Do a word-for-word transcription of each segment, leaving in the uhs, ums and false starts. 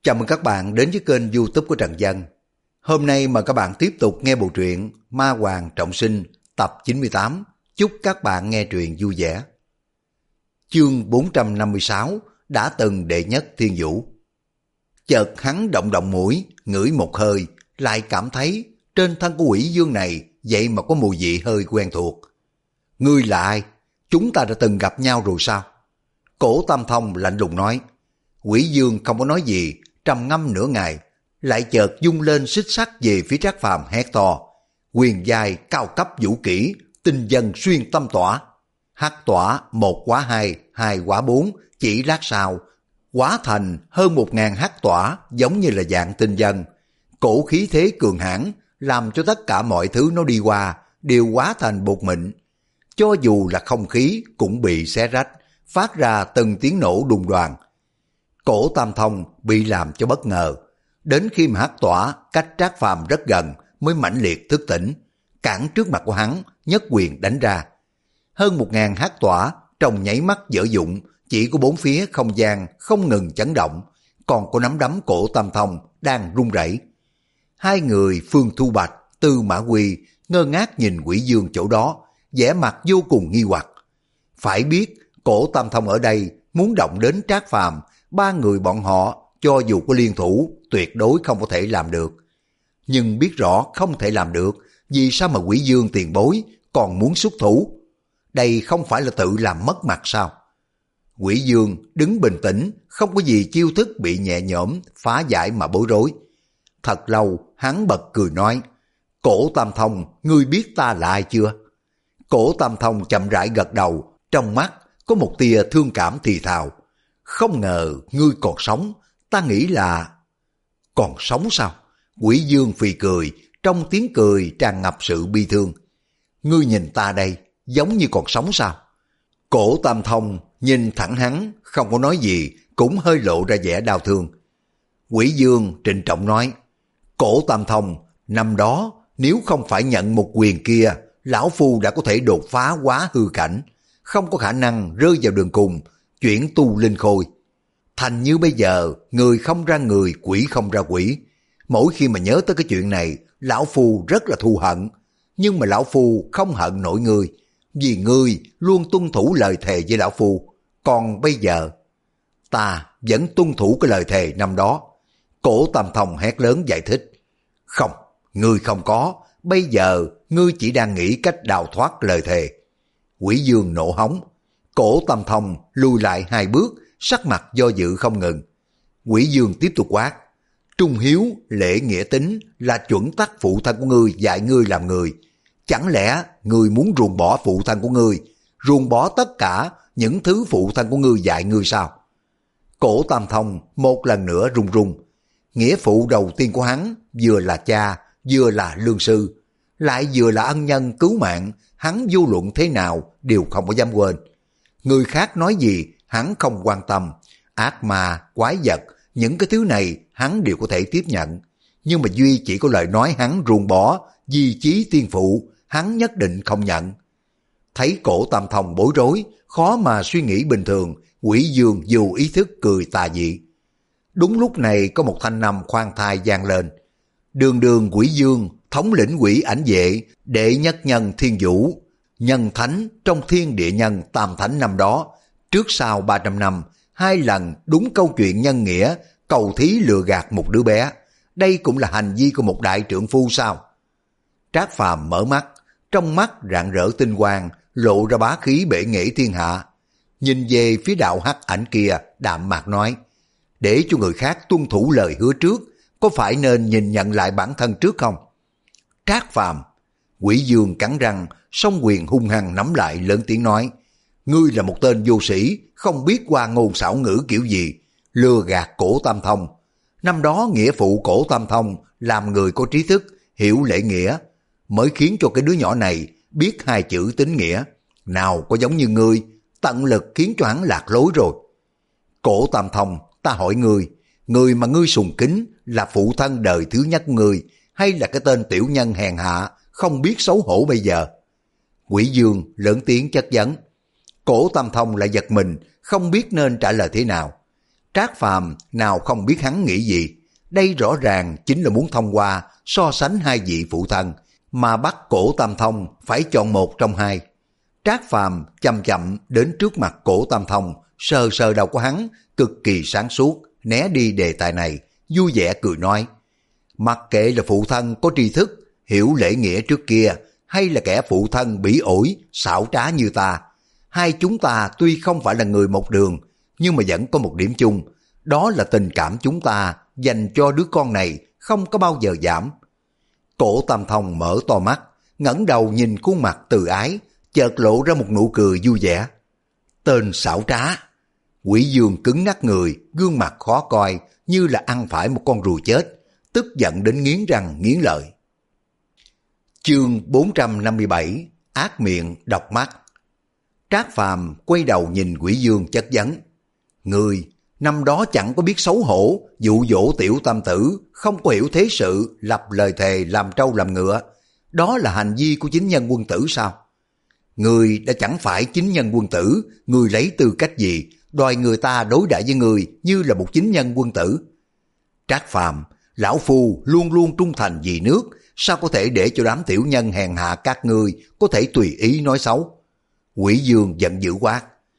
Chào mừng các bạn đến với kênh YouTube của Trần Dân. Hôm nay mời các bạn tiếp tục nghe bộ truyện Ma Hoàng Trọng Sinh tập chín mươi tám. Chúc các bạn nghe truyện vui vẻ. Chương bốn trăm năm mươi sáu, đã từng đệ nhất thiên vũ. Chợt hắn động động mũi, ngửi một hơi, lại cảm thấy trên thân của quỷ dương này vậy mà có mùi vị hơi quen thuộc. Ngươi là ai? Chúng ta đã từng gặp nhau rồi sao? Cổ Tam Thông lạnh lùng nói. Quỷ dương không có nói gì, trầm ngâm nửa ngày, lại chợt dung lên xích sắt về phía Trác Phàm hét to. Quyền giai cao cấp vũ kỹ, tinh dân xuyên tâm tỏa. Hắc tỏa một quá hai, hai quá bốn, chỉ lát sau, hóa thành hơn một ngàn hắc tỏa giống như là dạng tinh dân. Cổ khí thế cường hãn làm cho tất cả mọi thứ nó đi qua đều hóa thành bột mịn. Cho dù là không khí cũng bị xé rách, phát ra từng tiếng nổ đùng đoàng. Cổ Tam Thông bị làm cho bất ngờ, đến khi mà hắc tỏa cách Trác Phàm rất gần mới mãnh liệt thức tỉnh, cản trước mặt của hắn, nhất quyền đánh ra. Hơn một ngàn hắc tỏa trong nháy mắt dở dụng, chỉ có bốn phía không gian không ngừng chấn động, còn có nắm đấm Cổ Tam Thông đang run rẩy. Hai người Phương Thu Bạch, Tư Mã Quy ngơ ngác nhìn Quỷ Dương chỗ đó, vẻ mặt vô cùng nghi hoặc. Phải biết Cổ Tam Thông ở đây muốn động đến Trác Phàm, ba người bọn họ cho dù có liên thủ tuyệt đối không có thể làm được. Nhưng biết rõ không thể làm được, vì sao mà Quỷ Dương tiền bối còn muốn xuất thủ? Đây không phải là tự làm mất mặt sao? Quỷ Dương đứng bình tĩnh, không có gì chiêu thức bị nhẹ nhõm phá giải mà bối rối. Thật lâu hắn bật cười nói, Cổ Tam Thông, ngươi biết ta là ai chưa? Cổ Tam Thông chậm rãi gật đầu, trong mắt có một tia thương cảm thì thào. Không ngờ ngươi còn sống, ta nghĩ là... Còn sống sao? Quỷ Dương phì cười, trong tiếng cười tràn ngập sự bi thương. Ngươi nhìn ta đây, giống như còn sống sao? Cổ Tam Thông nhìn thẳng hắn, không có nói gì, cũng hơi lộ ra vẻ đau thương. Quỷ Dương trịnh trọng nói, Cổ Tam Thông, năm đó nếu không phải nhận một quyền kia, lão phu đã có thể đột phá quá hư cảnh, không có khả năng rơi vào đường cùng, chuyển tu linh khôi. Thành như bây giờ, người không ra người, quỷ không ra quỷ. Mỗi khi mà nhớ tới cái chuyện này, lão phu rất là thù hận. Nhưng mà lão phu không hận nổi ngươi, vì ngươi luôn tuân thủ lời thề với lão phu. Còn bây giờ, ta vẫn tuân thủ cái lời thề năm đó. Cổ Tam Thông hét lớn giải thích. Không, ngươi không có. Bây giờ, ngươi chỉ đang nghĩ cách đào thoát lời thề. Quỷ Dương nộ hống. Cổ Tam Thông lùi lại hai bước, sắc mặt do dự không ngừng. Quỷ Dương tiếp tục quát. Trung hiếu, lễ nghĩa tính là chuẩn tắc phụ thân của ngươi dạy ngươi làm người. Chẳng lẽ ngươi muốn ruồng bỏ phụ thân của ngươi, ruồng bỏ tất cả những thứ phụ thân của ngươi dạy ngươi sao? Cổ Tam Thông một lần nữa run run. Nghĩa phụ đầu tiên của hắn vừa là cha, vừa là lương sư, lại vừa là ân nhân cứu mạng, hắn vô luận thế nào đều không có dám quên. Người khác nói gì hắn không quan tâm, ác ma, quái vật, những cái thứ này hắn đều có thể tiếp nhận. Nhưng mà duy chỉ có lời nói hắn ruồng bỏ, di chí tiên phụ, hắn nhất định không nhận. Thấy Cổ Tam Thông bối rối, khó mà suy nghĩ bình thường, Quỷ Dương dù ý thức cười tà dị. Đúng lúc này có một thanh âm khoan thai vang lên. Đường đường Quỷ Dương, thống lĩnh quỷ ảnh vệ, đệ nhất nhân thiên vũ, nhân thánh trong thiên địa nhân tam thánh năm đó, trước sau ba trăm năm, hai lần đúng câu chuyện nhân nghĩa, cầu thí lừa gạt một đứa bé. Đây cũng là hành vi của một đại trượng phu sao? Trác Phàm mở mắt, trong mắt rạng rỡ tinh quang, lộ ra bá khí bể nghệ thiên hạ. Nhìn về phía đạo hắc ảnh kia, đạm mạc nói, để cho người khác tuân thủ lời hứa trước, có phải nên nhìn nhận lại bản thân trước không? Trác Phàm. Quỷ Dương cắn răng, song quyền hung hăng nắm lại, lớn tiếng nói, ngươi là một tên vô sĩ, không biết qua ngôn xảo ngữ kiểu gì, lừa gạt Cổ Tam Thông. Năm đó nghĩa phụ Cổ Tam Thông làm người có trí thức, hiểu lễ nghĩa, mới khiến cho cái đứa nhỏ này biết hai chữ tín nghĩa. Nào có giống như ngươi, tận lực khiến cho hắn lạc lối rồi. Cổ Tam Thông, ta hỏi ngươi, người mà ngươi sùng kính là phụ thân đời thứ nhất ngươi, hay là cái tên tiểu nhân hèn hạ, không biết xấu hổ bây giờ? Quỷ Dương lớn tiếng chất vấn. Cổ Tam Thông lại giật mình, không biết nên trả lời thế nào. Trác Phàm nào không biết hắn nghĩ gì, đây rõ ràng chính là muốn thông qua so sánh hai vị phụ thân, mà bắt Cổ Tam Thông phải chọn một trong hai. Trác Phàm chậm chậm đến trước mặt Cổ Tam Thông, sờ sờ đầu của hắn, cực kỳ sáng suốt, né đi đề tài này, vui vẻ cười nói, mặc kệ là phụ thân có tri thức, hiểu lễ nghĩa trước kia, hay là kẻ phụ thân bỉ ổi, xảo trá như ta, hai chúng ta tuy không phải là người một đường, nhưng mà vẫn có một điểm chung, đó là tình cảm chúng ta dành cho đứa con này không có bao giờ giảm. Cổ Tam Thông mở to mắt, ngẩng đầu nhìn khuôn mặt từ ái, chợt lộ ra một nụ cười vui vẻ. Tên xảo trá. Quỷ Dương cứng ngắc người, gương mặt khó coi như là ăn phải một con rùa chết, tức giận đến nghiến răng nghiến lợi. Chương bốn trăm năm mươi bảy, ác miệng độc mắt. Trác Phàm quay đầu nhìn Quỷ Dương chất vấn, người năm đó chẳng có biết xấu hổ, dụ dỗ tiểu tam tử, không có hiểu thế sự, lập lời thề làm trâu làm ngựa, đó là hành vi của chính nhân quân tử sao? Người đã chẳng phải chính nhân quân tử, người lấy tư cách gì đòi người ta đối đãi với người như là một chính nhân quân tử? Trác Phàm, lão phu luôn luôn trung thành vì nước, sao có thể để cho đám tiểu nhân hèn hạ các ngươi có thể tùy ý nói xấu? Quỷ Dương giận dữ quát.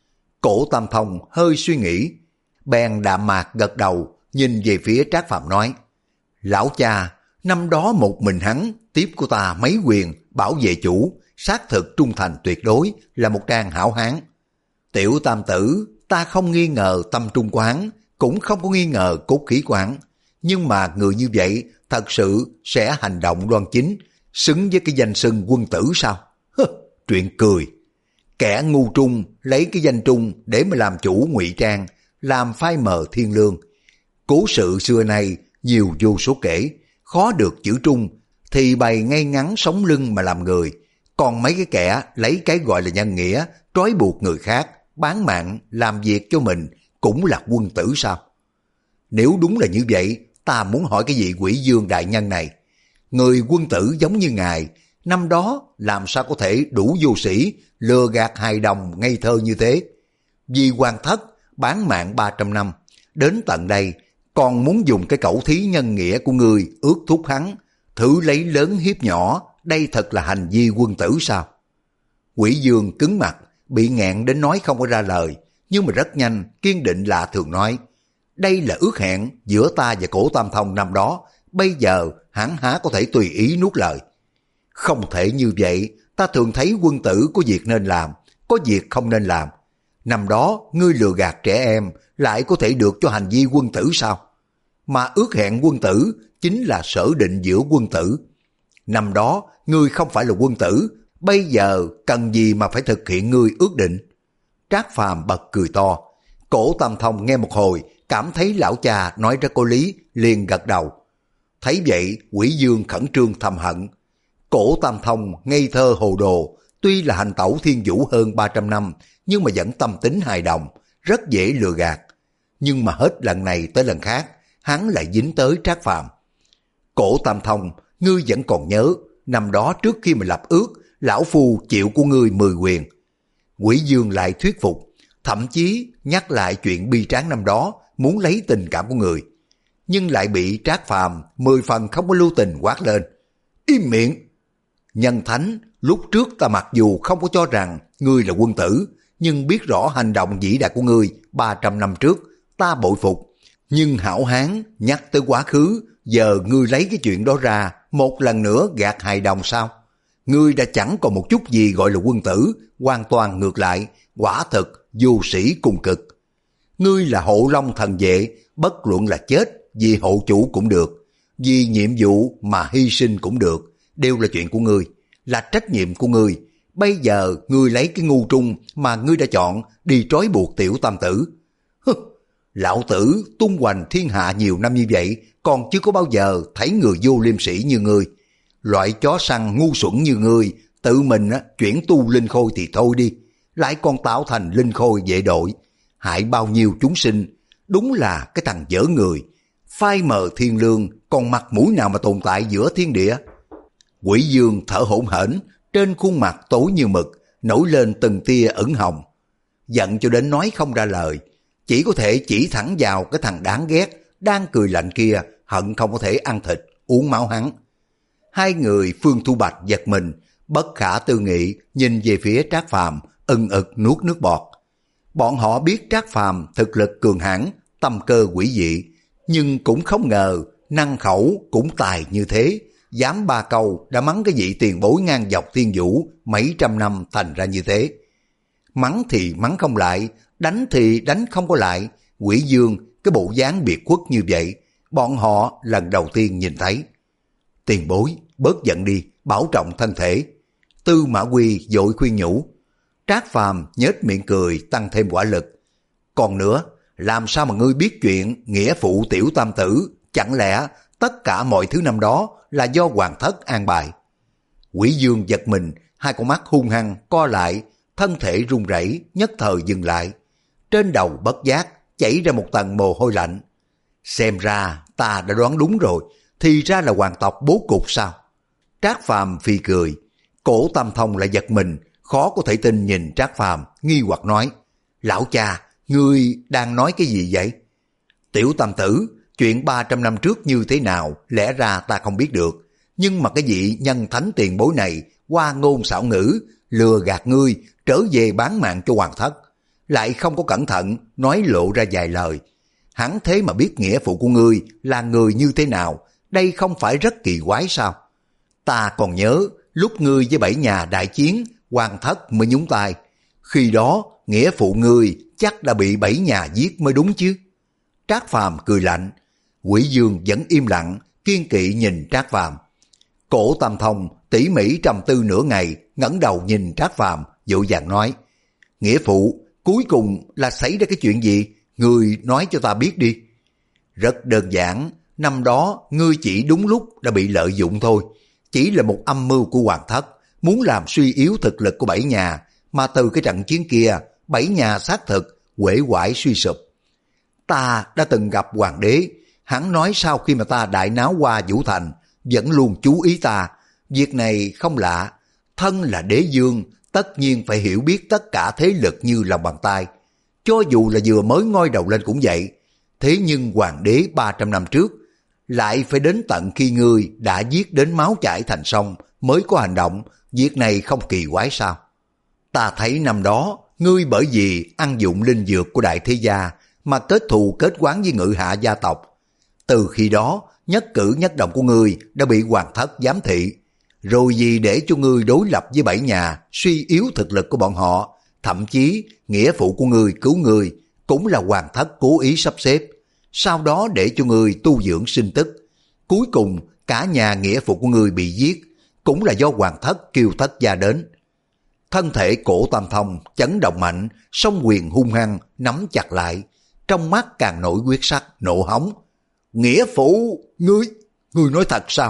Cổ Tam Thông hơi suy nghĩ, bèn đạm mạc gật đầu, nhìn về phía Trác Phàm nói, lão cha, năm đó một mình hắn tiếp của ta mấy quyền bảo vệ chủ, xác thực trung thành tuyệt đối, là một trang hảo hán. Tiểu tam tử, ta không nghi ngờ tâm trung của hắn, cũng không có nghi ngờ cốt khí của hắn, nhưng mà người như vậy thật sự sẽ hành động đoan chính, xứng với cái danh xưng quân tử sao? Hơ, chuyện cười. Kẻ ngu trung lấy cái danh trung để mà làm chủ ngụy trang, làm phai mờ thiên lương. Cố sự xưa nay nhiều vô số kể, khó được chữ trung thì bày ngay ngắn sống lưng mà làm người, còn mấy cái kẻ lấy cái gọi là nhân nghĩa trói buộc người khác, bán mạng làm việc cho mình cũng là quân tử sao? Nếu đúng là như vậy, ta muốn hỏi cái vị Quỷ Dương đại nhân này, người quân tử giống như ngài, năm đó làm sao có thể đủ vô sĩ lừa gạt hài đồng ngây thơ như thế? Vì hoàng thất bán mạng ba trăm năm, đến tận đây còn muốn dùng cái cẩu thí nhân nghĩa của người ước thúc hắn, thử lấy lớn hiếp nhỏ, đây thật là hành vi quân tử sao? Quỷ Dương cứng mặt, bị nghẹn đến nói không có ra lời, nhưng mà rất nhanh, kiên định lạ thường nói, đây là ước hẹn giữa ta và Cổ Tam Thông năm đó, bây giờ hắn há có thể tùy ý nuốt lời. Không thể như vậy, ta thường thấy quân tử có việc nên làm, có việc không nên làm. Năm đó ngươi lừa gạt trẻ em lại có thể được cho hành vi quân tử sao? Mà ước hẹn quân tử chính là sở định giữa quân tử. Năm đó ngươi không phải là quân tử, bây giờ cần gì mà phải thực hiện ngươi ước định? Trác Phàm bật cười to. Cổ Tam Thông nghe một hồi, cảm thấy lão cha nói rất có lý, liền gật đầu. Thấy vậy, Quỷ Dương khẩn trương thầm hận. Cổ Tam Thông ngây thơ hồ đồ, tuy là hành tẩu thiên vũ hơn ba trăm năm, nhưng mà vẫn tâm tính hài đồng, rất dễ lừa gạt. Nhưng mà hết lần này tới lần khác, hắn lại dính tới Trác Phàm. Cổ Tam Thông, ngươi vẫn còn nhớ, năm đó trước khi mà lập ước, lão phu chịu của ngươi mười quyền. Quỷ Dương lại thuyết phục, thậm chí nhắc lại chuyện bi tráng năm đó, muốn lấy tình cảm của người. Nhưng lại bị Trác Phàm mười phần không có lưu tình quát lên. Im miệng! Nhân thánh, lúc trước ta mặc dù không có cho rằng ngươi là quân tử, nhưng biết rõ hành động vĩ đại của ngươi ba trăm năm trước, ta bội phục. Nhưng hảo hán nhắc tới quá khứ, giờ ngươi lấy cái chuyện đó ra, một lần nữa gạt hài đồng sao? Ngươi đã chẳng còn một chút gì gọi là quân tử, hoàn toàn ngược lại, quả thực vô sĩ cùng cực. Ngươi là hộ long thần vệ, bất luận là chết vì hộ chủ cũng được, vì nhiệm vụ mà hy sinh cũng được, đều là chuyện của ngươi, là trách nhiệm của ngươi. Bây giờ ngươi lấy cái ngu trung mà ngươi đã chọn đi trói buộc tiểu tam tử. Hứ, lão tử tung hoành thiên hạ nhiều năm như vậy, còn chưa có bao giờ thấy người vô liêm sĩ như ngươi. Loại chó săn ngu xuẩn như ngươi, tự mình á, chuyển tu linh khôi thì thôi đi, lại còn tạo thành linh khôi vệ đội, hại bao nhiêu chúng sinh, đúng là cái thằng dở người, phai mờ thiên lương, còn mặt mũi nào mà tồn tại giữa thiên địa. Quỷ Dương thở hổn hển, trên khuôn mặt tối như mực, nổi lên từng tia ửng hồng, giận cho đến nói không ra lời. chỉ có thể chỉ thẳng vào cái thằng đáng ghét, đang cười lạnh kia, hận không có thể ăn thịt, uống máu hắn. Hai người Phương Thu Bạch giật mình, bất khả tư nghị nhìn về phía Trác Phàm, ưng ực nuốt nước bọt. Bọn họ biết Trác Phàm thực lực cường hãn, tâm cơ quỷ dị, nhưng cũng không ngờ năng khẩu cũng tài như thế, dám ba câu đã mắng cái vị tiền bối ngang dọc thiên vũ mấy trăm năm thành ra như thế. Mắng thì mắng không lại, đánh thì đánh không có lại. Quỷ Dương cái bộ dáng biệt khuất như vậy, bọn họ lần đầu tiên nhìn thấy. Tiền bối, bớt giận đi, bảo trọng thân thể. Tư Mã Quy vội khuyên nhủ. Trác Phàm nhếch miệng cười, tăng thêm quả lực. Còn nữa, làm sao mà ngươi biết chuyện nghĩa phụ tiểu tam tử? Chẳng lẽ tất cả mọi thứ năm đó là do hoàng thất an bài? Quỷ Dương giật mình, hai con mắt hung hăng co lại, thân thể run rẩy, nhất thời dừng lại. Trên đầu bất giác chảy ra một tầng mồ hôi lạnh. Xem ra ta đã đoán đúng rồi, thì ra là hoàng tộc bố cục sao? Trác Phàm phì cười. Cổ Tam Thông lại giật mình, khó có thể tin nhìn Trác Phàm, nghi hoặc nói: Lão cha, ngươi đang nói cái gì vậy? Tiểu tam tử, chuyện ba trăm năm trước như thế nào lẽ ra ta không biết được, nhưng mà cái vị nhân thánh tiền bối này qua ngôn xảo ngữ lừa gạt ngươi trở về bán mạng cho hoàng thất, lại không có cẩn thận nói lộ ra vài lời. Hắn thế mà biết nghĩa phụ của ngươi là người như thế nào, đây không phải rất kỳ quái sao? Ta còn nhớ lúc ngươi với bảy nhà đại chiến, hoàng thất mới nhúng tay. Khi đó nghĩa phụ ngươi chắc đã bị bảy nhà giết mới đúng chứ? Trác Phàm cười lạnh. Quỷ Dương vẫn im lặng, kiên kỵ nhìn Trác Phàm. Cổ Tam Thông tỉ mỉ trầm tư nửa ngày, ngẩng đầu nhìn Trác Phàm, vội vàng nói: Nghĩa phụ, cuối cùng là xảy ra cái chuyện gì? Ngươi nói cho ta biết đi. Rất đơn giản, năm đó ngươi chỉ đúng lúc đã bị lợi dụng thôi. Chỉ là một âm mưu của hoàng thất, muốn làm suy yếu thực lực của bảy nhà, mà từ cái trận chiến kia, bảy nhà xác thực uể oải suy sụp. Ta đã từng gặp hoàng đế, hắn nói sau khi mà ta đại náo qua Vũ Thành, vẫn luôn chú ý ta. Việc này không lạ, thân là đế dương, tất nhiên phải hiểu biết tất cả thế lực như lòng bàn tay. Cho dù là vừa mới ngoi đầu lên cũng vậy. Thế nhưng hoàng đế ba trăm năm trước, lại phải đến tận khi ngươi đã giết đến máu chảy thành sông mới có hành động, việc này không kỳ quái sao? Ta thấy năm đó, ngươi bởi vì ăn dụng linh dược của đại thế gia mà kết thù kết oán với Ngự Hạ gia tộc. Từ khi đó, nhất cử nhất động của ngươi đã bị hoàng thất giám thị. Rồi vì để cho ngươi đối lập với bảy nhà, suy yếu thực lực của bọn họ, thậm chí nghĩa phụ của ngươi cứu ngươi cũng là hoàng thất cố ý sắp xếp, sau đó để cho ngươi tu dưỡng sinh tức. Cuối cùng cả nhà nghĩa phụ của ngươi bị giết, cũng là do hoàng thất kêu thất gia đến. Thân thể Cổ Tam Thông chấn động mạnh, song quyền hung hăng nắm chặt lại, trong mắt càng nổi quyết sắc, nộ hống. Nghĩa phụ, ngươi, ngươi nói thật sao?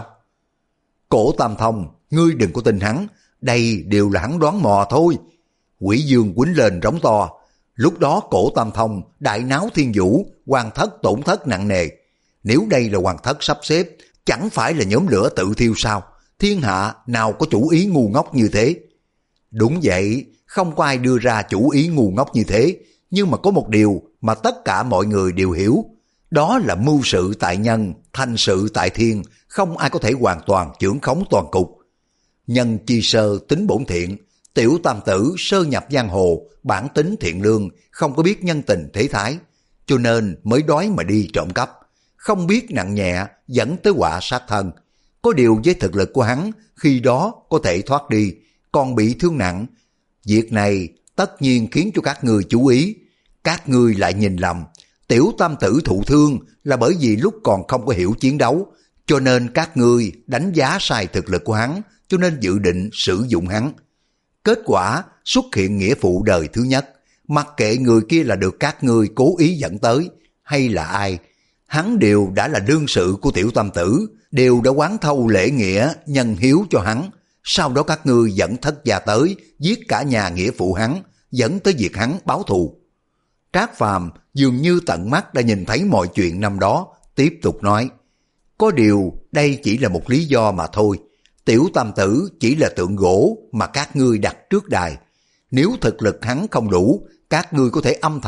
Cổ Tam Thông, ngươi đừng có tin hắn, đây đều là hắn đoán mò thôi. Quỷ Dương quýnh lên rống to. Lúc đó Cổ Tam Thông đại náo thiên vũ, hoàng thất tổn thất nặng nề. Nếu đây là hoàng thất sắp xếp, chẳng phải là nhóm lửa tự thiêu sao? Thiên hạ nào có chủ ý ngu ngốc như thế? Đúng vậy, không có ai đưa ra chủ ý ngu ngốc như thế, nhưng mà có một điều mà tất cả mọi người đều hiểu, đó là mưu sự tại nhân, thành sự tại thiên, không ai có thể hoàn toàn chưởng khống toàn cục. Nhân chi sơ tính bổn thiện, tiểu tam tử sơ nhập giang hồ, bản tính thiện lương, không có biết nhân tình thế thái, cho nên mới đói mà đi trộm cắp, không biết nặng nhẹ dẫn tới họa sát thân. Có điều với thực lực của hắn, khi đó có thể thoát đi, còn bị thương nặng. Việc này tất nhiên khiến cho các người chú ý. Các người lại nhìn lầm, tiểu tam tử thụ thương là bởi vì lúc còn không có hiểu chiến đấu, cho nên các ngươi đánh giá sai thực lực của hắn, cho nên dự định sử dụng hắn. Kết quả xuất hiện nghĩa phụ đời thứ nhất, mặc kệ người kia là được các ngươi cố ý dẫn tới hay là ai, hắn đều đã là đương sự của tiểu tam tử, đều đã quán thâu lễ nghĩa nhân hiếu cho hắn. Sau đó các ngươi dẫn thất gia tới, giết cả nhà nghĩa phụ hắn, dẫn tới việc hắn báo thù. Trác Phàm dường như tận mắt đã nhìn thấy mọi chuyện năm đó, tiếp tục nói: có điều đây chỉ là một lý do mà thôi. Tiểu tam tử chỉ là tượng gỗ mà các ngươi đặt trước đài. Nếu thực lực hắn không đủ, các ngươi có thể âm thầm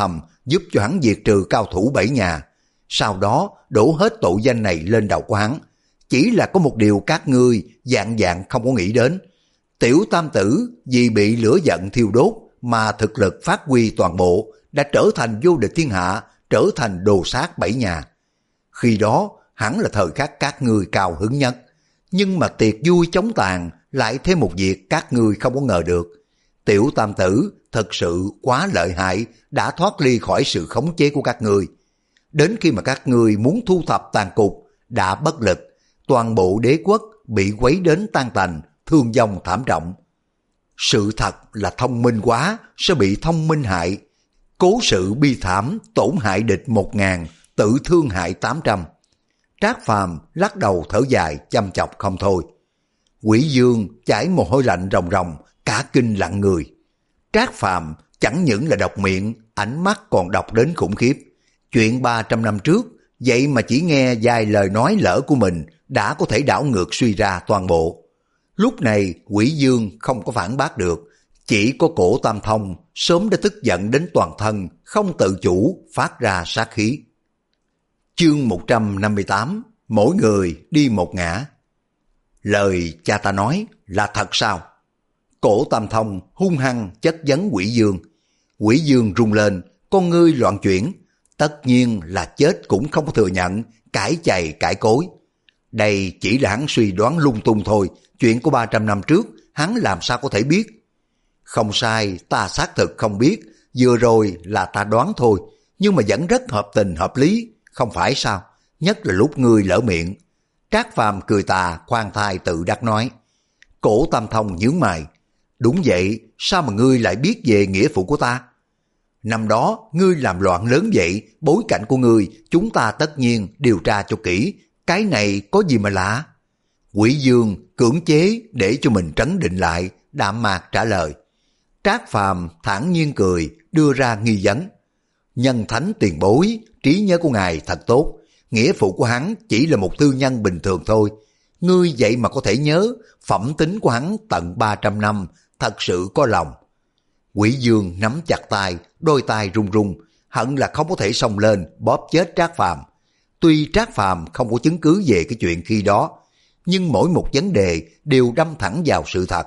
giúp cho hắn diệt trừ cao thủ bảy nhà, sau đó đổ hết tội danh này lên đầu của hắn. Chỉ là có một điều các ngươi dạng dạng không có nghĩ đến. Tiểu tam tử vì bị lửa giận thiêu đốt mà thực lực phát huy toàn bộ, đã trở thành vô địch thiên hạ, trở thành đồ sát bảy nhà. Khi đó hẳn là thời khắc các ngươi cao hứng nhất. Nhưng mà tiệc vui chóng tàn lại thêm một việc các ngươi không có ngờ được. Tiểu tam tử thật sự quá lợi hại, đã thoát ly khỏi sự khống chế của các ngươi. Đến khi mà các ngươi muốn thu thập tàn cục, đã bất lực, toàn bộ đế quốc bị quấy đến tan tành, thương vong thảm trọng. Sự thật là thông minh quá sẽ bị thông minh hại. Cố sự bi thảm, tổn hại địch một ngàn, tự thương hại tám trăm. Trác Phàm lắc đầu thở dài, chăm chọc không thôi. Quỷ Dương chảy mồ hôi lạnh ròng ròng, cả kinh lặng người. Trác Phàm chẳng những là độc miệng, ánh mắt còn độc đến khủng khiếp. Chuyện ba trăm năm trước, vậy mà chỉ nghe vài lời nói lỡ của mình đã có thể đảo ngược suy ra toàn bộ. Lúc này Quỷ Dương không có phản bác được, chỉ có Cổ Tam Thông sớm đã tức giận đến toàn thân, không tự chủ phát ra sát khí. Chương một trăm năm mươi tám, mỗi người đi một ngã. Lời cha ta nói là thật sao? Cổ Tam Thông hung hăng chất vấn Quỷ Dương. Quỷ Dương rung lên, con ngươi loạn chuyển, tất nhiên là chết cũng không có thừa nhận, cãi chày cãi cối. Đây chỉ là hắn suy đoán lung tung thôi, chuyện của ba trăm năm trước hắn làm sao có thể biết. Không sai, ta xác thực không biết, vừa rồi là ta đoán thôi, nhưng mà vẫn rất hợp tình hợp lý, không phải sao, nhất là lúc ngươi lỡ miệng. Trác Phàm cười tà, khoan thai tự đắc nói. Cổ Tam Thông nhướng mày, đúng vậy, sao mà ngươi lại biết về nghĩa phụ của ta? Năm đó ngươi làm loạn lớn vậy, bối cảnh của ngươi chúng ta tất nhiên điều tra cho kỹ, cái này có gì mà lạ? Quỷ Dương cưỡng chế để cho mình trấn định lại, đạm mạc trả lời. Trác Phàm thản nhiên cười, đưa ra nghi vấn. Nhân thánh tiền bối, trí nhớ của ngài thật tốt, nghĩa phụ của hắn chỉ là một thư nhân bình thường thôi. Ngươi vậy mà có thể nhớ, phẩm tính của hắn tận ba trăm năm, thật sự có lòng. Quỷ Dương nắm chặt tay, đôi tay run run, hận là không có thể xông lên bóp chết Trác Phàm. Tuy Trác Phàm không có chứng cứ về cái chuyện khi đó, nhưng mỗi một vấn đề đều đâm thẳng vào sự thật.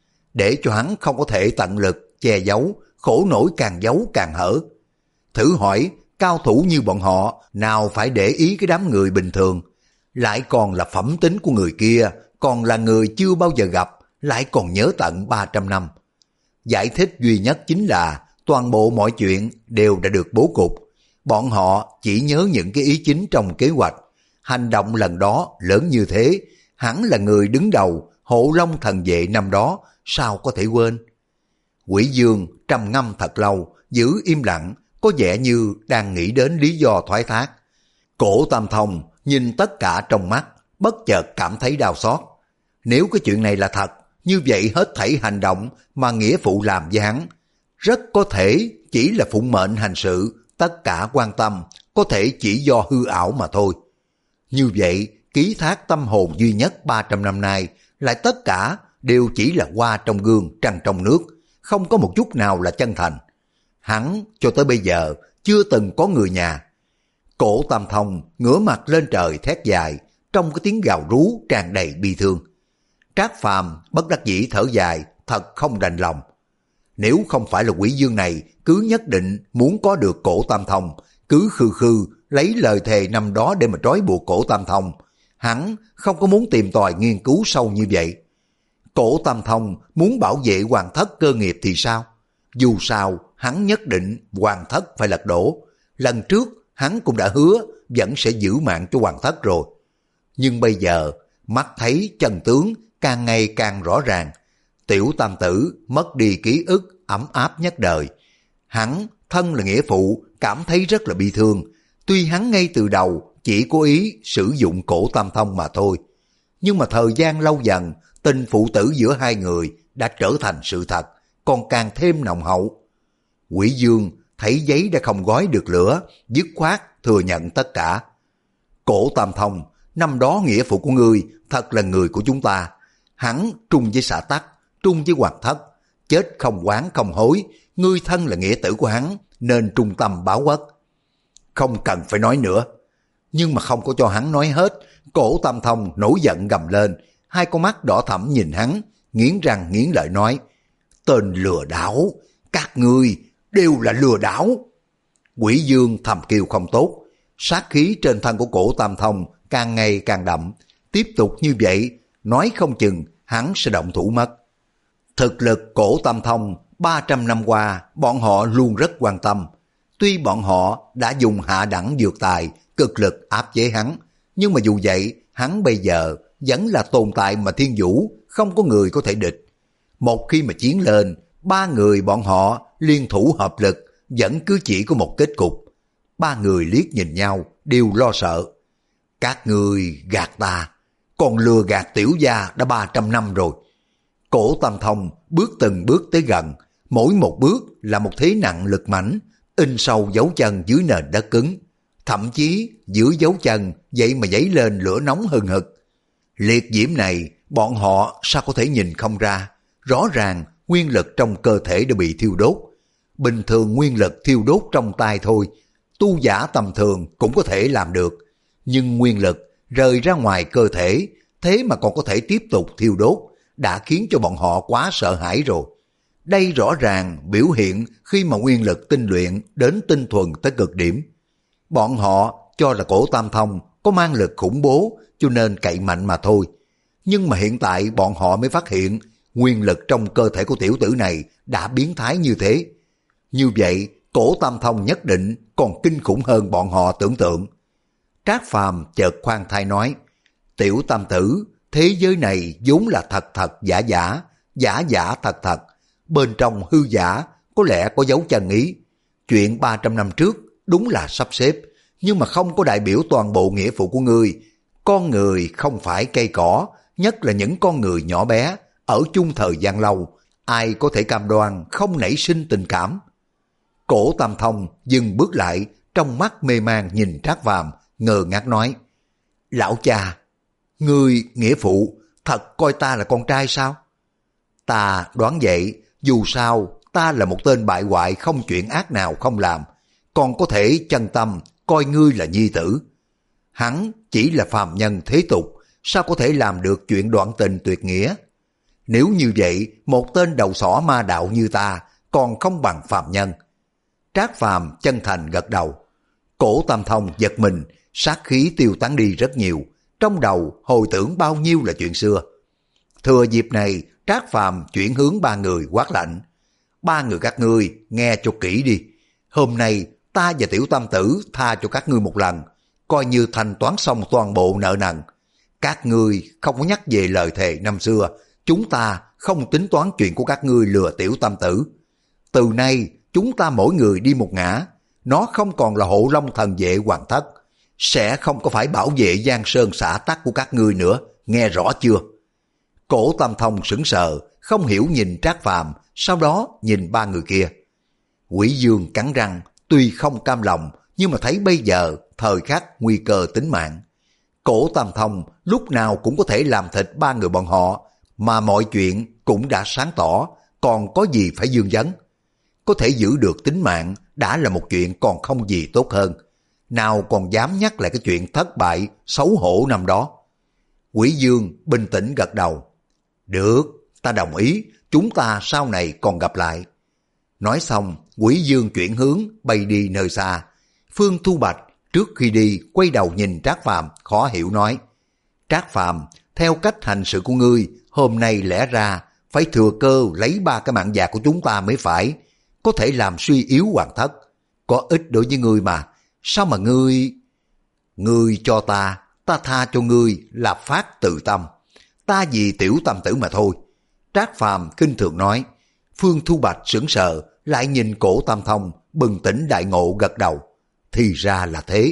Để cho hắn không có thể tận lực che giấu, khổ nổi càng giấu càng hở. Thử hỏi, cao thủ như bọn họ nào phải để ý cái đám người bình thường, lại còn là phẩm tính của người kia, còn là người chưa bao giờ gặp, lại còn nhớ tận ba trăm năm. Giải thích duy nhất chính là toàn bộ mọi chuyện đều đã được bố cục. Bọn họ chỉ nhớ những cái ý chính trong kế hoạch. Hành động lần đó lớn như thế, hẳn là người đứng đầu Hộ Long thần vệ năm đó, sao có thể quên? Quỷ Dương trầm ngâm thật lâu, giữ im lặng, có vẻ như đang nghĩ đến lý do thoái thác. Cổ Tam Thông nhìn tất cả trong mắt, bất chợt cảm thấy đau xót. Nếu cái chuyện này là thật, như vậy hết thảy hành động mà nghĩa phụ làm với hắn, rất có thể chỉ là phụng mệnh hành sự, tất cả quan tâm có thể chỉ do hư ảo mà thôi. Như vậy, ký thác tâm hồn duy nhất ba trăm năm nay, lại tất cả đều chỉ là hoa trong gương, trăng trong nước, không có một chút nào là chân thành. Hắn cho tới bây giờ chưa từng có người nhà. Cổ Tam Thông ngửa mặt lên trời thét dài, trong cái tiếng gào rú tràn đầy bi thương. Trác Phàm bất đắc dĩ thở dài, thật không đành lòng. Nếu không phải là Quỷ Dương này cứ nhất định muốn có được Cổ Tam Thông, cứ khư khư lấy lời thề năm đó để mà trói buộc Cổ Tam Thông, hắn không có muốn tìm tòi nghiên cứu sâu như vậy. Cổ Tam Thông muốn bảo vệ hoàng thất cơ nghiệp thì sao? Dù sao, hắn nhất định hoàng thất phải lật đổ. Lần trước, hắn cũng đã hứa vẫn sẽ giữ mạng cho hoàng thất rồi. Nhưng bây giờ, mắt thấy chân tướng càng ngày càng rõ ràng. Tiểu tam tử mất đi ký ức ấm áp nhất đời. Hắn, thân là nghĩa phụ, cảm thấy rất là bi thương. Tuy hắn ngay từ đầu chỉ cố ý sử dụng Cổ Tam Thông mà thôi. Nhưng mà thời gian lâu dần, tình phụ tử giữa hai người đã trở thành sự thật, còn càng thêm nồng hậu. Quỷ Dương thấy giấy đã không gói được lửa, dứt khoát thừa nhận tất cả. Cổ Tam Thông, năm đó nghĩa phụ của ngươi thật là người của chúng ta. Hắn trung với xã tắc, trung với hoàng thất, chết không oán không hối. Ngươi thân là nghĩa tử của hắn, nên trung tâm báo quốc. Không cần phải nói nữa. Nhưng mà không có cho hắn nói hết, Cổ Tam Thông nổi giận gầm lên, hai con mắt đỏ thẫm nhìn hắn, nghiến răng nghiến lợi nói, tên lừa đảo, các ngươi đều là lừa đảo. Quỷ Dương thầm kêu không tốt, sát khí trên thân của Cổ Tam Thông càng ngày càng đậm, tiếp tục như vậy, nói không chừng hắn sẽ động thủ mất. Thực lực Cổ Tam Thông ba trăm năm qua bọn họ luôn rất quan tâm. Tuy bọn họ đã dùng hạ đẳng dược tài cực lực áp chế hắn, nhưng mà dù vậy hắn bây giờ vẫn là tồn tại mà thiên vũ không có người có thể địch. Một khi mà chiến lên, ba người bọn họ liên thủ hợp lực vẫn cứ chỉ có một kết cục. Ba người liếc nhìn nhau đều lo sợ. Các người gạt ta, còn lừa gạt tiểu gia đã ba trăm năm rồi. Cổ Tam Thông bước từng bước tới gần, mỗi một bước là một thế nặng lực mãnh, in sâu dấu chân dưới nền đất cứng. Thậm chí dưới dấu chân vậy mà dấy lên lửa nóng hừng hực. Liệt diễm này bọn họ sao có thể nhìn không ra, rõ ràng nguyên lực trong cơ thể đã bị thiêu đốt. Bình thường nguyên lực thiêu đốt trong tay thôi, tu giả tầm thường cũng có thể làm được. Nhưng nguyên lực rời ra ngoài cơ thể, thế mà còn có thể tiếp tục thiêu đốt, đã khiến cho bọn họ quá sợ hãi rồi. Đây rõ ràng biểu hiện khi mà nguyên lực tinh luyện đến tinh thuần tới cực điểm. Bọn họ cho là Cổ Tam Thông có mang lực khủng bố cho nên cậy mạnh mà thôi. Nhưng mà hiện tại bọn họ mới phát hiện nguyên lực trong cơ thể của tiểu tử này đã biến thái như thế. Như vậy Cổ Tam Thông nhất định còn kinh khủng hơn bọn họ tưởng tượng. Trác Phàm chợt khoan thai nói, tiểu tam tử, thế giới này vốn là thật thật giả giả, giả giả thật thật. Bên trong hư giả có lẽ có dấu chân ý. Chuyện ba trăm năm trước đúng là sắp xếp, nhưng mà không có đại biểu toàn bộ nghĩa vụ của ngươi. Con người không phải cây cỏ, nhất là những con người nhỏ bé, ở chung thời gian lâu, ai có thể cam đoan không nảy sinh tình cảm. Cổ Tam Thông dừng bước lại, trong mắt mê man nhìn Trác Phàm, ngơ ngác nói, lão cha, ngươi nghĩa phụ thật coi ta là con trai sao? Ta đoán vậy, dù sao ta là một tên bại hoại không chuyện ác nào không làm, còn có thể chân tâm coi ngươi là nhi tử. Hắn chỉ là phàm nhân thế tục, sao có thể làm được chuyện đoạn tình tuyệt nghĩa? Nếu như vậy, một tên đầu sỏ ma đạo như ta còn không bằng phàm nhân. Trác Phàm chân thành gật đầu. Cổ Tam Thông giật mình, sát khí tiêu tán đi rất nhiều, trong đầu hồi tưởng bao nhiêu là chuyện xưa. Thừa dịp này, Trác Phàm chuyển hướng ba người quát lạnh, ba người các ngươi nghe cho kỹ đi. Hôm nay ta và tiểu tam tử tha cho các ngươi một lần, coi như thanh toán xong toàn bộ nợ nần. Các ngươi không có nhắc về lời thề năm xưa, chúng ta không tính toán chuyện của các ngươi lừa tiểu tam tử. Từ nay chúng ta mỗi người đi một ngã, nó không còn là Hộ Long thần vệ hoàng thất, sẽ không có phải bảo vệ Giang Sơn xã tắc của các ngươi nữa, nghe rõ chưa? Cổ Tam Thông sững sờ, không hiểu nhìn Trác Phàm, sau đó nhìn ba người kia. Quỷ Dương cắn răng, tuy không cam lòng, nhưng mà thấy bây giờ thời khắc nguy cơ tính mạng. Cổ Tam Thông lúc nào cũng có thể làm thịt ba người bọn họ, mà mọi chuyện cũng đã sáng tỏ, còn có gì phải dương vấn. Có thể giữ được tính mạng đã là một chuyện còn không gì tốt hơn. Nào còn dám nhắc lại cái chuyện thất bại, xấu hổ năm đó. Quỷ Dương bình tĩnh gật đầu. Được, ta đồng ý, chúng ta sau này còn gặp lại. Nói xong, Quỷ Dương chuyển hướng bay đi nơi xa. Phương Thu Bạch trước khi đi quay đầu nhìn Trác Phàm, khó hiểu nói, Trác Phàm, theo cách hành sự của ngươi, hôm nay lẽ ra phải thừa cơ lấy ba cái mạng già của chúng ta mới phải, có thể làm suy yếu hoàng thất. Có ích đối với ngươi mà, sao mà ngươi... Ngươi cho ta, ta tha cho ngươi là phát tự tâm. Ta vì tiểu tam tử mà thôi. Trác Phàm kinh thường nói. Phương Thu Bạch sững sờ, lại nhìn Cổ Tam Thông, bừng tỉnh đại ngộ gật đầu. Thì ra là thế.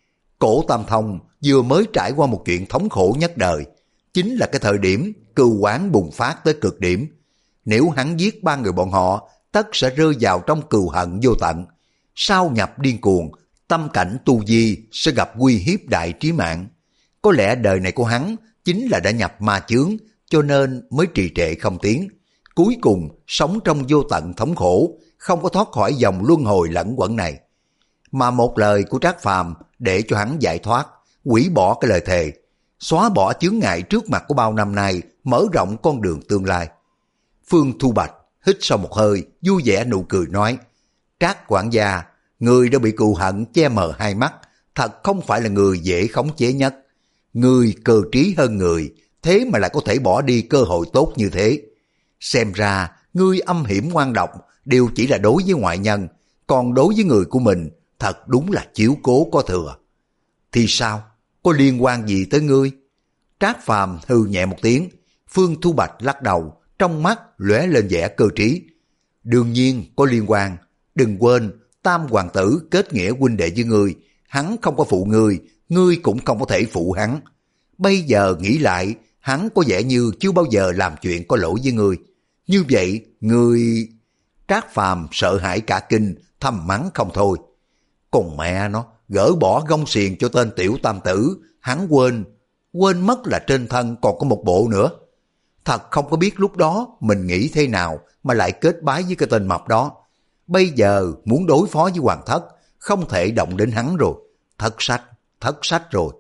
Cổ Tam Thông vừa mới trải qua một chuyện thống khổ nhất đời, chính là cái thời điểm cừu oán bùng phát tới cực điểm. Nếu hắn giết ba người bọn họ, tất sẽ rơi vào trong cừu hận vô tận. Sau nhập điên cuồng, tâm cảnh tu vi sẽ gặp uy hiếp đại trí mạng. Có lẽ đời này của hắn chính là đã nhập ma chướng, cho nên mới trì trệ không tiến. cuối cùng sống trong vô tận thống khổ, không có thoát khỏi dòng luân hồi lẫn quẩn này. Mà một lời của Trác Phàm để cho hắn giải thoát, hủy bỏ cái lời thề, xóa bỏ chướng ngại trước mặt của bao năm nay, mở rộng con đường tương lai. Phương Thu Bạch hít sâu một hơi, vui vẻ nụ cười nói, Trác quản gia, người đã bị cừu hận che mờ hai mắt, thật không phải là người dễ khống chế nhất. Người cơ trí hơn người, thế mà lại có thể bỏ đi cơ hội tốt như thế. Xem ra, ngươi âm hiểm ngoan độc đều chỉ là đối với ngoại nhân, còn đối với người của mình, thật đúng là chiếu cố có thừa. Thì sao? Có liên quan gì tới ngươi? Trác Phàm hừ nhẹ một tiếng, Phương Thu Bạch lắc đầu, trong mắt lóe lên vẻ cơ trí. Đương nhiên có liên quan, đừng quên, Tam hoàng tử kết nghĩa huynh đệ với ngươi, hắn không có phụ ngươi, ngươi cũng không có thể phụ hắn. Bây giờ nghĩ lại, hắn có vẻ như chưa bao giờ làm chuyện có lỗi với ngươi. Như vậy, ngươi... Trác Phàm sợ hãi cả kinh, thầm mắng không thôi. Còn mẹ nó, gỡ bỏ gông xiềng cho tên tiểu tam tử, hắn quên, quên mất là trên thân còn có một bộ nữa. Thật không có biết lúc đó mình nghĩ thế nào mà lại kết bái với cái tên mập đó. Bây giờ muốn đối phó với Hoàng Thất, không thể động đến hắn rồi. Thất sách, thất sách rồi.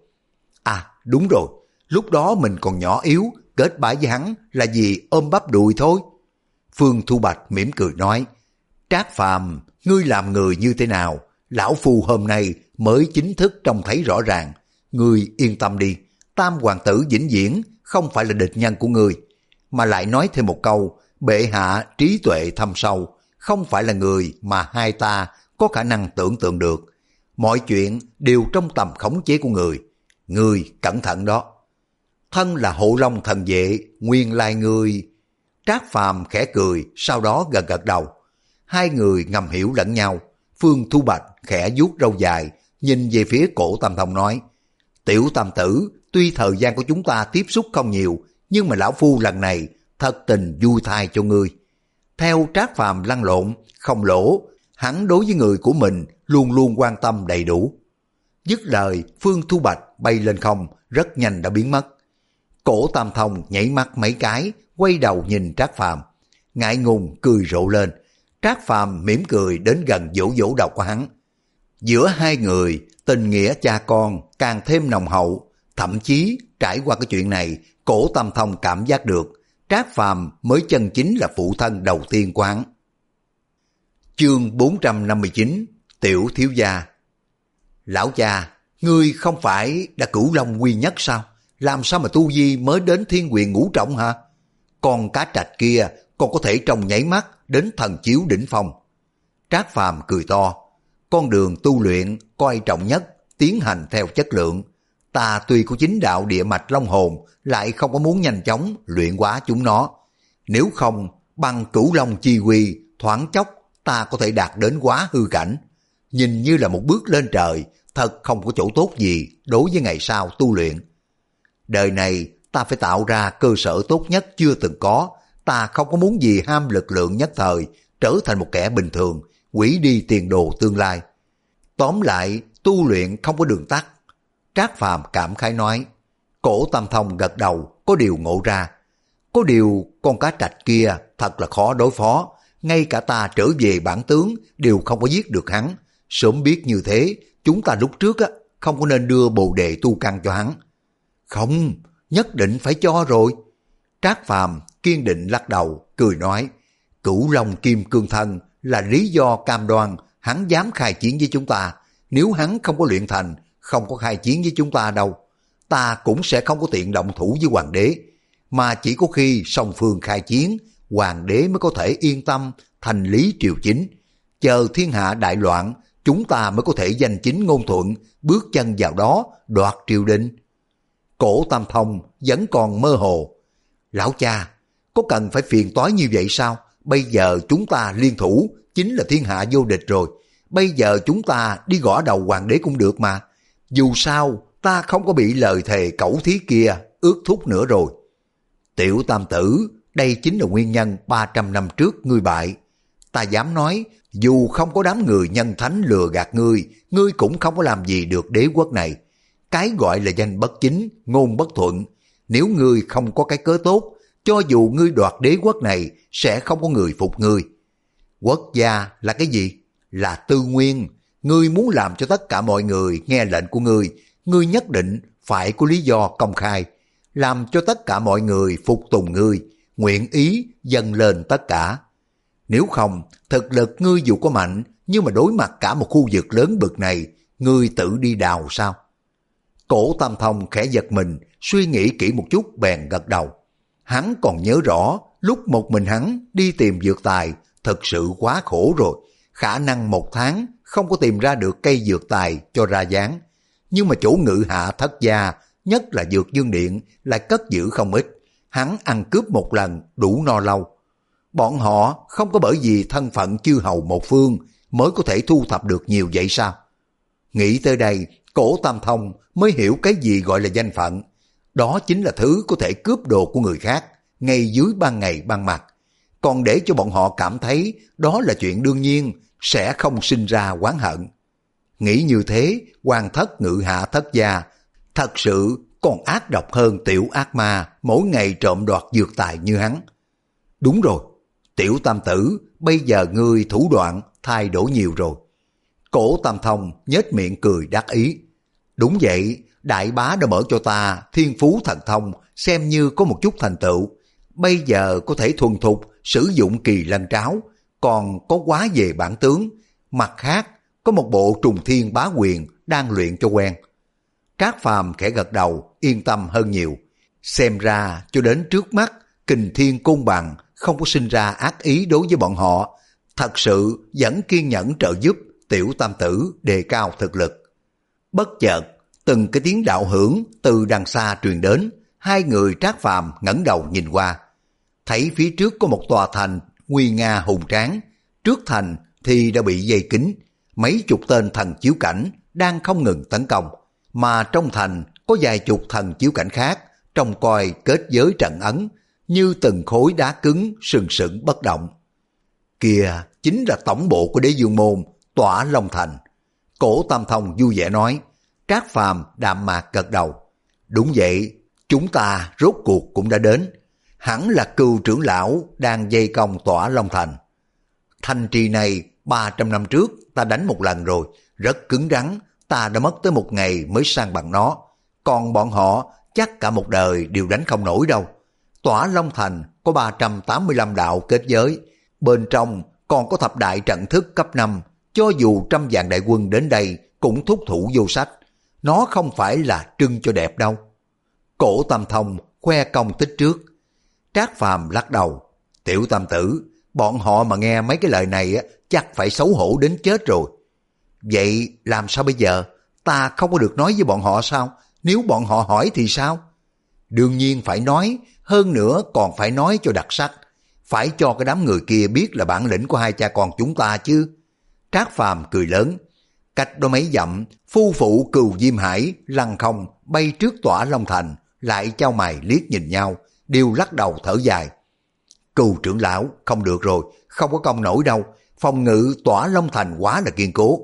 À đúng rồi, lúc đó mình còn nhỏ yếu, kết bái với hắn là vì ôm bắp đùi thôi. Phương Thu Bạch mỉm cười nói, Trác Phàm, ngươi làm người như thế nào, lão phu hôm nay mới chính thức trông thấy rõ ràng. Ngươi yên tâm đi, Tam hoàng tử vĩnh viễn không phải là địch nhân của ngươi. Mà lại nói thêm một câu, bệ hạ trí tuệ thâm sâu, không phải là người mà hai ta có khả năng tưởng tượng được. Mọi chuyện đều trong tầm khống chế của người. Ngươi cẩn thận đó. Thân là Hộ Long thần vệ, nguyên lai ngươi... Trác Phàm khẽ cười, sau đó gật gật đầu. Hai người ngầm hiểu lẫn nhau. Phương Thu Bạch khẽ vuốt râu dài, nhìn về phía Cổ Tam Thông nói, Tiểu tam tử, tuy thời gian của chúng ta tiếp xúc không nhiều, nhưng mà lão phu lần này thật tình vui thai cho ngươi. Theo Trác Phàm lăn lộn, không lỗ, hắn đối với người của mình luôn luôn quan tâm đầy đủ. Dứt lời, Phương Thu Bạch bay lên không, rất nhanh đã biến mất. Cổ Tam Thông nhảy mắt mấy cái, quay đầu nhìn Trác Phàm, ngại ngùng cười rộ lên. Trác Phàm mỉm cười đến gần vỗ vỗ đầu của hắn. Giữa hai người, tình nghĩa cha con càng thêm nồng hậu, thậm chí trải qua cái chuyện này, Cổ Tam Thông cảm giác được Trác Phàm mới chân chính là phụ thân đầu tiên của hắn. Chương bốn trăm năm mươi chín, Tiểu thiếu gia. Lão cha, ngươi không phải đã Cửu Long quy nhất sao? Làm sao mà tu vi mới đến thiên quyền ngũ trọng hả? Con cá trạch kia còn có thể trong nháy mắt đến thần chiếu đỉnh phong. Trác Phàm cười to, con đường tu luyện coi trọng nhất, tiến hành theo chất lượng. Ta tuy có chính đạo địa mạch long hồn, lại không có muốn nhanh chóng luyện hóa chúng nó. Nếu không, bằng Cửu Long chi quy, thoáng chốc ta có thể đạt đến quá hư cảnh. Nhìn như là một bước lên trời, thật không có chỗ tốt gì đối với ngày sau tu luyện. Đời này ta phải tạo ra cơ sở tốt nhất chưa từng có. Ta không có muốn gì ham lực lượng nhất thời, trở thành một kẻ bình thường, hủy đi tiền đồ tương lai. Tóm lại, tu luyện không có đường tắt. Trác Phàm cảm khái nói. Cổ Tam Thông gật đầu, có điều ngộ ra. Có điều con cá trạch kia thật là khó đối phó. Ngay cả ta trở về bản tướng đều không có giết được hắn. Sớm biết như thế, chúng ta lúc trước á không có nên đưa bồ đề tu căn cho hắn. Không, nhất định phải cho rồi. Trác Phàm kiên định lắc đầu, cười nói, Cửu Long Kim Cương Thân là lý do cam đoan hắn dám khai chiến với chúng ta. Nếu hắn không có luyện thành, không có khai chiến với chúng ta đâu. Ta cũng sẽ không có tiện động thủ với hoàng đế. Mà chỉ có khi song phương khai chiến, hoàng đế mới có thể yên tâm thành lý triều chính. Chờ thiên hạ đại loạn, chúng ta mới có thể danh chính ngôn thuận, bước chân vào đó đoạt triều đình. Cổ Tam Thông vẫn còn mơ hồ. Lão cha, có cần phải phiền toái như vậy sao? Bây giờ chúng ta liên thủ, chính là thiên hạ vô địch rồi. Bây giờ chúng ta đi gõ đầu hoàng đế cũng được mà. Dù sao, ta không có bị lời thề cẩu thí kia ước thúc nữa rồi. Tiểu tam tử, đây chính là nguyên nhân ba trăm năm trước ngươi bại. Ta dám nói, dù không có đám người nhân thánh lừa gạt ngươi, ngươi cũng không có làm gì được đế quốc này. Cái gọi là danh bất chính, ngôn bất thuận. Nếu ngươi không có cái cớ tốt, cho dù ngươi đoạt đế quốc này sẽ không có người phục ngươi. Quốc gia là cái gì? Là tư nguyên. Ngươi muốn làm cho tất cả mọi người nghe lệnh của ngươi, ngươi nhất định phải có lý do công khai, làm cho tất cả mọi người phục tùng ngươi, nguyện ý dâng lên tất cả. Nếu không, thực lực ngươi dù có mạnh, nhưng mà đối mặt cả một khu vực lớn bực này, ngươi tự đi đào sao? Cổ Tam Thông khẽ giật mình, suy nghĩ kỹ một chút bèn gật đầu. Hắn còn nhớ rõ, lúc một mình hắn đi tìm dược tài, thật sự quá khổ rồi. Khả năng một tháng không có tìm ra được cây dược tài cho ra dáng. Nhưng mà chỗ Ngự Hạ Thất gia, nhất là Dược Dương Điện, lại cất giữ không ít. Hắn ăn cướp một lần đủ no lâu. Bọn họ không có bởi vì thân phận chư hầu một phương mới có thể thu thập được nhiều vậy sao? Nghĩ tới đây, Cổ Tam Thông mới hiểu cái gì gọi là danh phận. Đó chính là thứ có thể cướp đồ của người khác, ngay dưới ban ngày ban mặt. Còn để cho bọn họ cảm thấy đó là chuyện đương nhiên, sẽ không sinh ra oán hận. Nghĩ như thế, Hoàng thất Ngự Hạ Thất gia thật sự còn ác độc hơn tiểu ác ma mỗi ngày trộm đoạt dược tài như hắn. Đúng rồi, tiểu tam tử, bây giờ ngươi thủ đoạn thay đổi nhiều rồi. Cổ Tam Thông nhếch miệng cười đắc ý. Đúng vậy, đại bá đã mở cho ta thiên phú thần thông, xem như có một chút thành tựu. Bây giờ có thể thuần thục sử dụng kỳ lân tráo, còn có quá về bản tướng. Mặt khác, có một bộ trùng thiên bá quyền đang luyện cho quen. Trác Phàm khẽ gật đầu, yên tâm hơn nhiều. Xem ra cho đến trước mắt, Kình Thiên Côn Bằng không có sinh ra ác ý đối với bọn họ. Thật sự vẫn kiên nhẫn trợ giúp tiểu tam tử đề cao thực lực. Bất chợt, từng cái tiếng đạo hưởng từ đằng xa truyền đến. Hai người Trác Phàm ngẩng đầu nhìn qua. Thấy phía trước có một tòa thành nguy nga hùng tráng. Trước thành thì đã bị dây kín. Mấy chục tên thần chiếu cảnh đang không ngừng tấn công. Mà trong thành có vài chục thần chiếu cảnh khác trông coi kết giới trận ấn, như từng khối đá cứng sừng sững bất động. Kìa chính là tổng bộ của Đế Dương Môn, Tỏa Long Thành. Cổ Tam Thông vui vẻ nói. Trác Phàm đạm mạc gật đầu. Đúng vậy, chúng ta rốt cuộc cũng đã đến. Hẳn là Cừu trưởng lão đang dây công Tỏa Long Thành. Thành trì này ba trăm năm trước ta đánh một lần rồi, rất cứng rắn, ta đã mất tới một ngày mới san bằng nó. Còn bọn họ chắc cả một đời đều đánh không nổi đâu. Tỏa Long Thành có ba trăm tám mươi lăm đạo kết giới, bên trong còn có thập đại trận thức cấp năm, cho dù trăm vạn đại quân đến đây cũng thúc thủ vô sách. Nó không phải là trưng cho đẹp đâu. Cổ Tam Thông khoe công tích trước. Trác Phàm lắc đầu. Tiểu tam tử, bọn họ mà nghe mấy cái lời này chắc phải xấu hổ đến chết rồi. Vậy làm sao bây giờ? Ta không có được nói với bọn họ sao? Nếu bọn họ hỏi thì sao? Đương nhiên phải nói, hơn nữa còn phải nói cho đặc sắc. Phải cho cái đám người kia biết là bản lĩnh của hai cha con chúng ta chứ. Trác Phàm cười lớn. Cách đó mấy dặm, phu phụ Cừu Diêm Hải lăng không bay trước Tỏa Long Thành, lại chau mày liếc nhìn nhau, đều lắc đầu thở dài. Cừu trưởng lão, không được rồi, không có công nổi đâu, phòng ngự Tỏa Long Thành quá là kiên cố.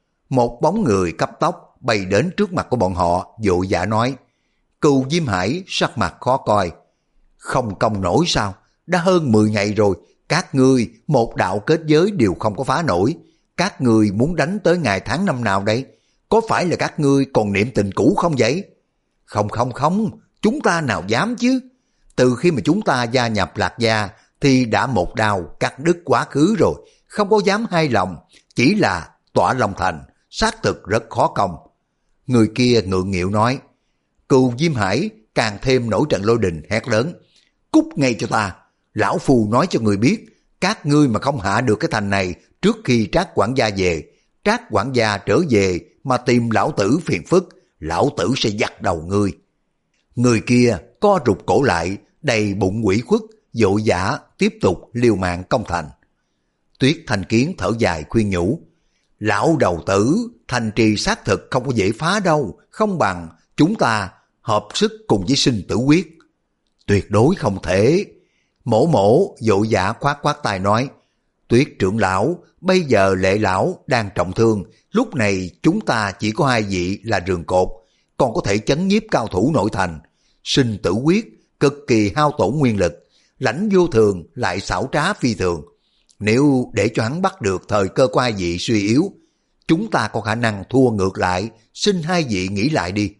Một bóng người cấp tốc bay đến trước mặt của bọn họ, vội vã nói. Cừu Diêm Hải sắc mặt khó coi. Không công nổi sao? Đã hơn mười ngày rồi, các ngươi một đạo kết giới đều không có phá nổi. Các ngươi muốn đánh tới ngày tháng năm nào đây? Có phải là các ngươi còn niệm tình cũ không vậy? Không không không, chúng ta nào dám chứ? Từ khi mà chúng ta gia nhập Lạc Gia thì đã một đao cắt đứt quá khứ rồi, không có dám hai lòng. Chỉ là Tỏa Long Thành xác thực rất khó công. Người kia ngượng nghịu nói. Cừu Diêm Hải càng thêm nổi trận lôi đình hét lớn. Cút ngay cho ta, lão phù nói cho người biết, các ngươi mà không hạ được cái thành này trước khi Trác quản gia về, Trác quản gia trở về mà tìm lão tử phiền phức, lão tử sẽ giặt đầu ngươi. Người kia co rụt cổ lại, đầy bụng ủy khuất, vội vã tiếp tục liều mạng công thành. Tuyết Thanh Kiến thở dài khuyên nhủ. Lão đầu tử, thành trì xác thực không có dễ phá đâu, không bằng chúng ta hợp sức cùng với sinh tử quyết. Tuyệt đối không thể. Mổ mổ vội vã khoát khoát tay nói. Tuyết trưởng lão, bây giờ Lệ lão đang trọng thương, lúc này chúng ta chỉ có hai vị là rường cột, còn có thể chấn nhiếp cao thủ nội thành. Sinh tử quyết cực kỳ hao tổn nguyên lực, Lãnh Vô Thường lại xảo trá phi thường. Nếu để cho hắn bắt được thời cơ của hai vị suy yếu, chúng ta có khả năng thua ngược lại, xin hai vị nghĩ lại đi.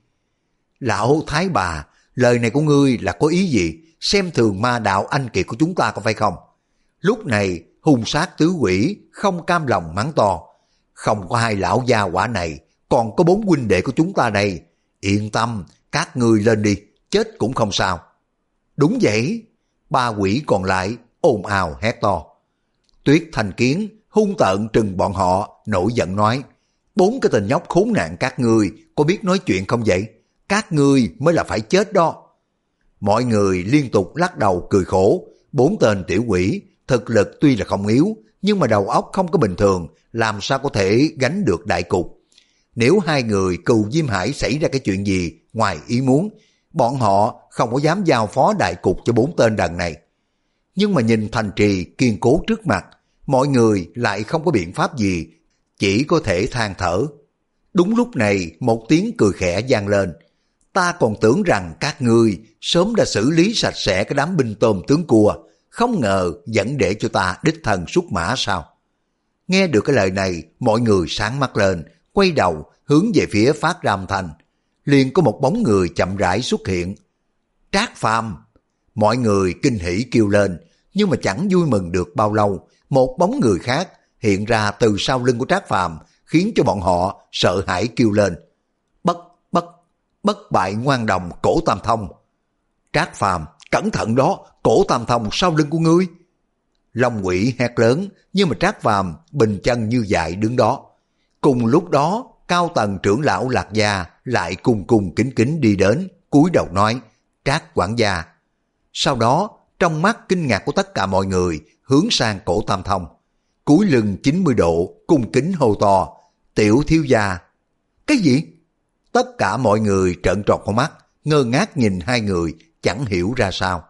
Lão Thái Bà, lời này của ngươi là có ý gì? Xem thường ma đạo anh kiệt của chúng ta có phải không? Lúc này hung sát tứ quỷ không cam lòng mắng to. Không có hai lão gia quả này, còn có bốn huynh đệ của chúng ta đây. Yên tâm, các ngươi lên đi, chết cũng không sao. Đúng vậy. Ba quỷ còn lại ồn ào hét to. Tuyết Thành Kiến hung tợn trừng bọn họ, nổi giận nói: bốn cái tên nhóc khốn nạn các ngươi có biết nói chuyện không vậy? Các ngươi mới là phải chết đó. Mọi người liên tục lắc đầu cười khổ. Bốn tên tiểu quỷ thực lực tuy là không yếu, nhưng mà đầu óc không có bình thường, làm sao có thể gánh được đại cục. Nếu hai người Cừu Diêm Hải xảy ra cái chuyện gì ngoài ý muốn, bọn họ không có dám giao phó đại cục cho bốn tên đần này. Nhưng mà nhìn thành trì kiên cố trước mặt, mọi người lại không có biện pháp gì, chỉ có thể than thở. Đúng lúc này một tiếng cười khẽ vang lên. Ta còn tưởng rằng các ngươi sớm đã xử lý sạch sẽ cái đám binh tôm tướng cua, không ngờ vẫn để cho ta đích thân xuất mã sao? Nghe được cái lời này, mọi người sáng mắt lên, quay đầu hướng về phía phát ra âm thanh. Liền có một bóng người chậm rãi xuất hiện. Trác Phàm! Mọi người kinh hỉ kêu lên, nhưng mà chẳng vui mừng được bao lâu, một bóng người khác hiện ra từ sau lưng của Trác Phàm, khiến cho bọn họ sợ hãi kêu lên. Bất, bất, bất bại ngoan đồng Cổ Tam Thông! Trác Phàm, cẩn thận đó, Cổ Tam Thông sau lưng của ngươi! Long Quỷ hét lớn, nhưng mà Trác Phàm bình chân như vậy đứng đó. Cùng lúc đó, cao tầng trưởng lão Lạc Gia lại cung cung kính kính đi đến, cúi đầu nói: Trác quản gia. Sau đó, trong mắt kinh ngạc của tất cả mọi người hướng sang Cổ Tam Thông, cúi lưng chín mươi độ, cung kính hô to: Tiểu thiếu gia. Cái gì? Tất cả mọi người trợn tròn con mắt, ngơ ngác nhìn hai người, chẳng hiểu ra sao.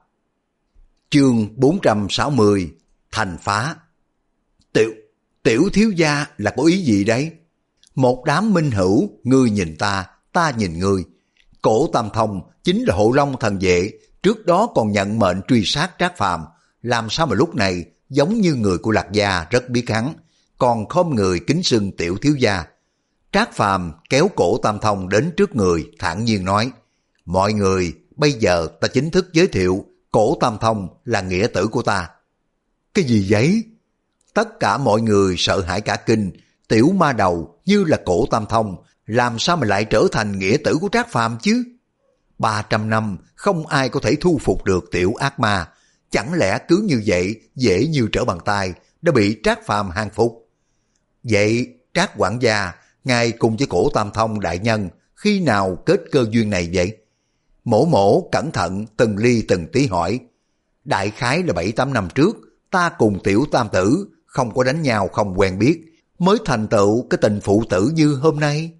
Chương bốn trăm sáu mươi, thành phá. Tiểu, tiểu thiếu gia là có ý gì đấy? Một đám minh hữu, ngươi nhìn ta, ta nhìn ngươi. Cổ Tam Thông chính là Hộ Long thần vệ, trước đó còn nhận mệnh truy sát Trác Phàm, làm sao mà lúc này giống như người của Lạc Gia rất biết hắn, còn khom người kính xưng tiểu thiếu gia. Trác Phàm kéo Cổ Tam Thông đến trước người, thản nhiên nói: Mọi người, bây giờ ta chính thức giới thiệu Cổ Tam Thông là nghĩa tử của ta. Cái gì vậy? Tất cả mọi người sợ hãi cả kinh. Tiểu ma đầu như là Cổ Tam Thông, làm sao mà lại trở thành nghĩa tử của Trác Phàm chứ? Ba trăm năm không ai có thể thu phục được tiểu ác ma, chẳng lẽ cứ như vậy dễ như trở bàn tay đã bị Trác Phàm hàng phục? Vậy Trác quản gia, ngài cùng với Cổ Tam Thông đại nhân khi nào kết cơ duyên này vậy? Mổ mổ cẩn thận từng ly từng tí hỏi. Đại khái là bảy tám năm trước, ta cùng tiểu tam tử không có đánh nhau không quen biết, mới thành tựu cái tình phụ tử như hôm nay.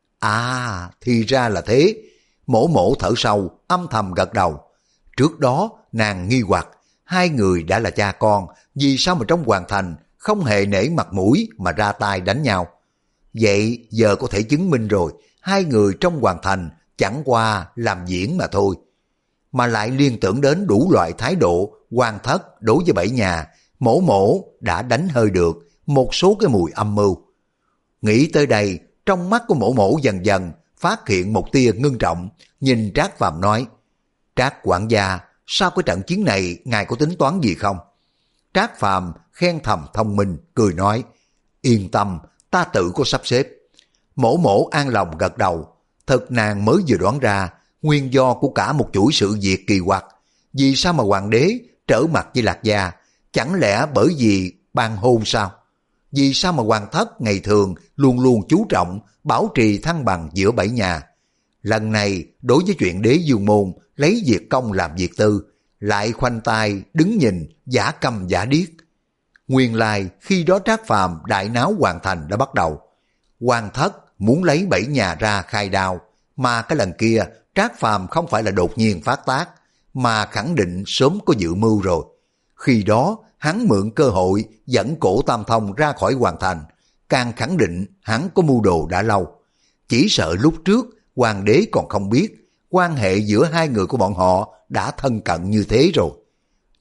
À, thì ra là thế. Mổ mổ thở sâu, âm thầm gật đầu. Trước đó nàng nghi hoặc, hai người đã là cha con, vì sao mà trong hoàng thành không hề nể mặt mũi mà ra tay đánh nhau? Vậy giờ có thể chứng minh rồi, hai người trong hoàng thành chẳng qua làm diễn mà thôi. Mà lại liên tưởng đến đủ loại thái độ hoàng thất đối với bảy nhà, mổ mổ đã đánh hơi được một số cái mùi âm mưu. Nghĩ tới đây, trong mắt của mổ mổ dần dần phát hiện một tia ngưng trọng, nhìn Trác Phàm nói: Trác quản gia, sau cái trận chiến này ngài có tính toán gì không? Trác Phàm khen thầm thông minh, cười nói: Yên tâm, ta tự có sắp xếp. Mổ mổ an lòng gật đầu. Thật nàng mới vừa đoán ra nguyên do của cả một chuỗi sự việc kỳ quặc. Vì sao mà hoàng đế trở mặt với Lạc Gia? Chẳng lẽ bởi vì ban hôn sao? Vì sao mà hoàng thất ngày thường luôn luôn chú trọng bảo trì thăng bằng giữa bảy nhà? Lần này đối với chuyện đế dương môn lấy việc công làm việc tư, lại khoanh tay đứng nhìn giả câm giả điếc. Nguyên lai khi đó Trác Phàm đại náo hoàn thành đã bắt đầu. Hoàng thất muốn lấy bảy nhà ra khai đao, mà cái lần kia Trác Phàm không phải là đột nhiên phát tác, mà khẳng định sớm có dự mưu rồi. Khi đó hắn mượn cơ hội dẫn Cổ Tam Thông ra khỏi hoàng thành, càng khẳng định hắn có mưu đồ đã lâu. Chỉ sợ lúc trước hoàng đế còn không biết quan hệ giữa hai người của bọn họ đã thân cận như thế rồi.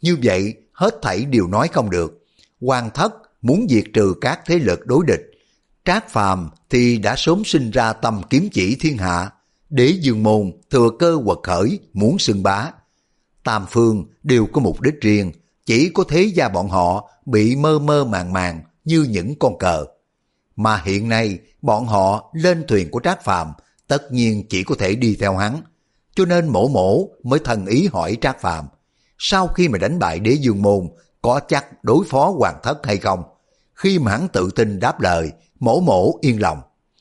Như vậy hết thảy đều nói không được. Hoàng thất muốn diệt trừ các thế lực đối địch. Trác Phàm thì đã sớm sinh ra tâm kiếm chỉ thiên hạ. Đế Dương Môn thừa cơ quật khởi muốn xưng bá. Tam phương đều có mục đích riêng, chỉ có thế gia bọn họ bị mơ mơ màng màng như những con cờ. Mà hiện nay bọn họ lên thuyền của Trác Phàm tất nhiên chỉ có thể đi theo hắn. Cho nên mổ mổ mới thần ý hỏi Trác Phàm, sau khi mà đánh bại Đế Dương Môn có chắc đối phó Hoàng thất hay không? Khi mà hắn tự tin đáp lời, mổ mổ yên lòng.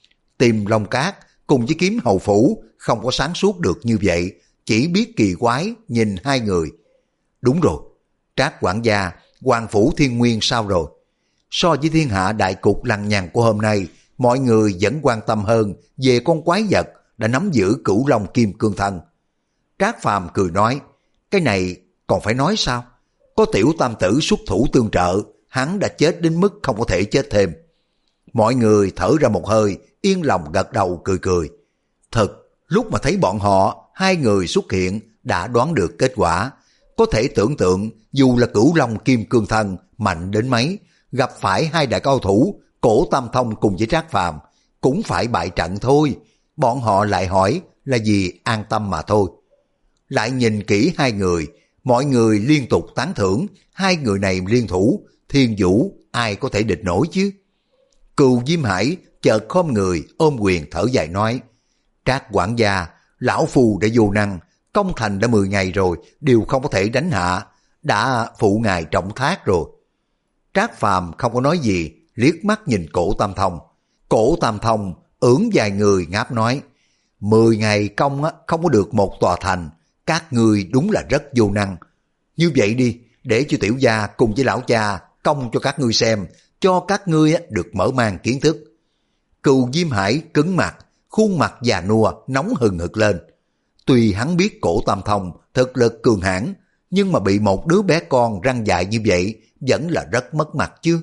Tìm Long Cát cùng với Kiếm Hầu Phủ không có sáng suốt được như vậy, chỉ biết kỳ quái nhìn hai người. Đúng rồi, Trác quản gia, Hoàng Phủ Thiên Nguyên sao rồi? So với thiên hạ đại cục lằng nhằng của hôm nay, mọi người vẫn quan tâm hơn về con quái vật đã nắm giữ Cửu Long Kim Cương Thân. Trác Phàm cười nói, cái này còn phải nói sao? Có tiểu tam tử xuất thủ tương trợ, hắn đã chết đến mức không có thể chết thêm. Mọi người thở ra một hơi, yên lòng gật đầu cười cười. Thật, lúc mà thấy bọn họ, hai người xuất hiện đã đoán được kết quả. Có thể tưởng tượng dù là Cửu Long Kim Cương Thân mạnh đến mấy, gặp phải hai đại cao thủ, Cổ Tam Thông cùng với Trác Phàm cũng phải bại trận thôi. Bọn họ lại hỏi là vì an tâm mà thôi. Lại nhìn kỹ hai người, mọi người liên tục tán thưởng hai người này liên thủ, Thiên Vũ ai có thể địch nổi chứ. Cừu Diêm Hải chợt khom người ôm quyền thở dài nói, Trác quản gia, lão phù đã vô năng, công thành đã mười ngày rồi, đều không có thể đánh hạ, đã phụ ngài trọng thác rồi. Trác Phàm không có nói gì, liếc mắt nhìn Cổ Tam Thông. Cổ Tam Thông ưỡn vài người ngáp nói, mười ngày công không có được một tòa thành, các người đúng là rất vô năng. Như vậy đi, để cho tiểu gia cùng với lão cha công cho các ngươi xem, cho các ngươi được mở mang kiến thức. Cừu Diêm Hải cứng mặt, khuôn mặt già nua nóng hừng hực lên. Tuy hắn biết Cổ Tam Thông thực lực cường hãn, nhưng mà bị một đứa bé con răng dại như vậy vẫn là rất mất mặt chứ.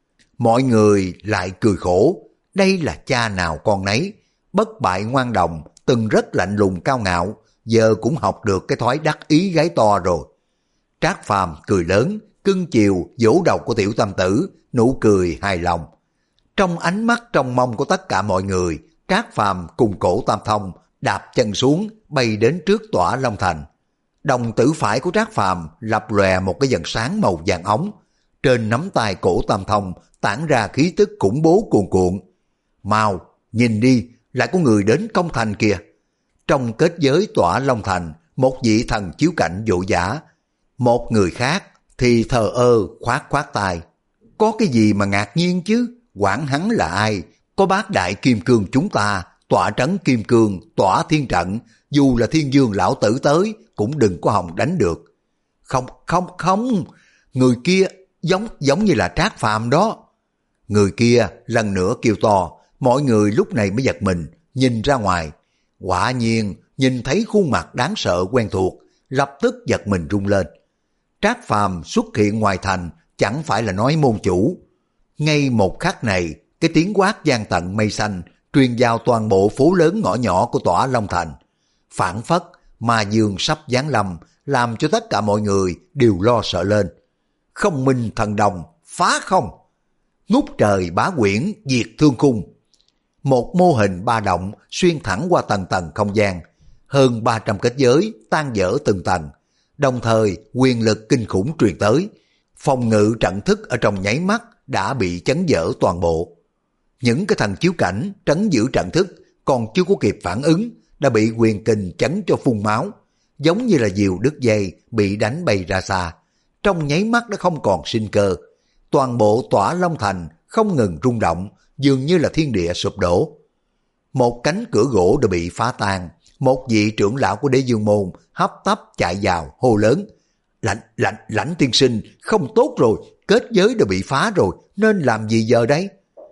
Mọi người lại cười khổ, đây là cha nào con nấy, bất bại ngoan đồng, từng rất lạnh lùng cao ngạo, giờ cũng học được cái thói đắc ý gái to rồi. Trác Phàm cười lớn, cưng chiều vỗ đầu của tiểu tam tử, nụ cười hài lòng. Trong ánh mắt trong mong của tất cả mọi người, Trác Phàm cùng Cổ Tam Thông đạp chân xuống, bay đến trước tỏa Long Thành. Đồng tử phải của Trác Phàm lập lòe một cái vầng sáng màu vàng óng. Trên nắm tay Cổ Tam Thông tản ra khí tức khủng bố cuồn cuộn. Mau, nhìn đi, lại có người đến công thành kìa. Trong kết giới tỏa Long Thành, một vị thần chiếu cảnh vội vã. Một người khác thì thờ ơ khoát khoát tay. Có cái gì mà ngạc nhiên chứ, quản hắn là ai? Có bát đại kim cương chúng ta, tỏa trấn kim cương, tỏa thiên trận, dù là thiên dương lão tử tới cũng đừng có hòng đánh được. Không, không, không, người kia giống giống như là Trác Phàm đó. Người kia lần nữa kêu to, mọi người lúc này mới giật mình, nhìn ra ngoài. Quả nhiên, nhìn thấy khuôn mặt đáng sợ quen thuộc, lập tức giật mình rung lên. Trác Phàm xuất hiện ngoài thành, chẳng phải là nói môn chủ. Ngay một khắc này, cái tiếng quát vang tận mây xanh, truyền vào toàn bộ phố lớn ngõ nhỏ của tỏa Long Thành. Phản phất, ma dương sắp giáng lâm, làm cho tất cả mọi người đều lo sợ lên. Không minh thần đồng, phá không! Ngút trời bá quyển, diệt thương khung. Một mô hình ba động xuyên thẳng qua tầng tầng không gian. Hơn ba trăm kết giới tan vỡ từng tầng. Đồng thời quyền lực kinh khủng truyền tới. Phòng ngự trận thức ở trong nháy mắt đã bị chấn vỡ toàn bộ. Những cái thần chiếu cảnh trấn giữ trận thức còn chưa có kịp phản ứng đã bị quyền kình chấn cho phun máu. Giống như là diều đứt dây bị đánh bay ra xa. Trong nháy mắt đã không còn sinh cơ. Toàn bộ tỏa Long Thành không ngừng rung động, dường như là thiên địa sụp đổ. Một cánh cửa gỗ đã bị phá tan, một vị trưởng lão của Đế Dương Môn hấp tấp chạy vào hô lớn. Lãnh, lãnh, lãnh tiên sinh, không tốt rồi, kết giới đã bị phá rồi, nên làm gì giờ đấy?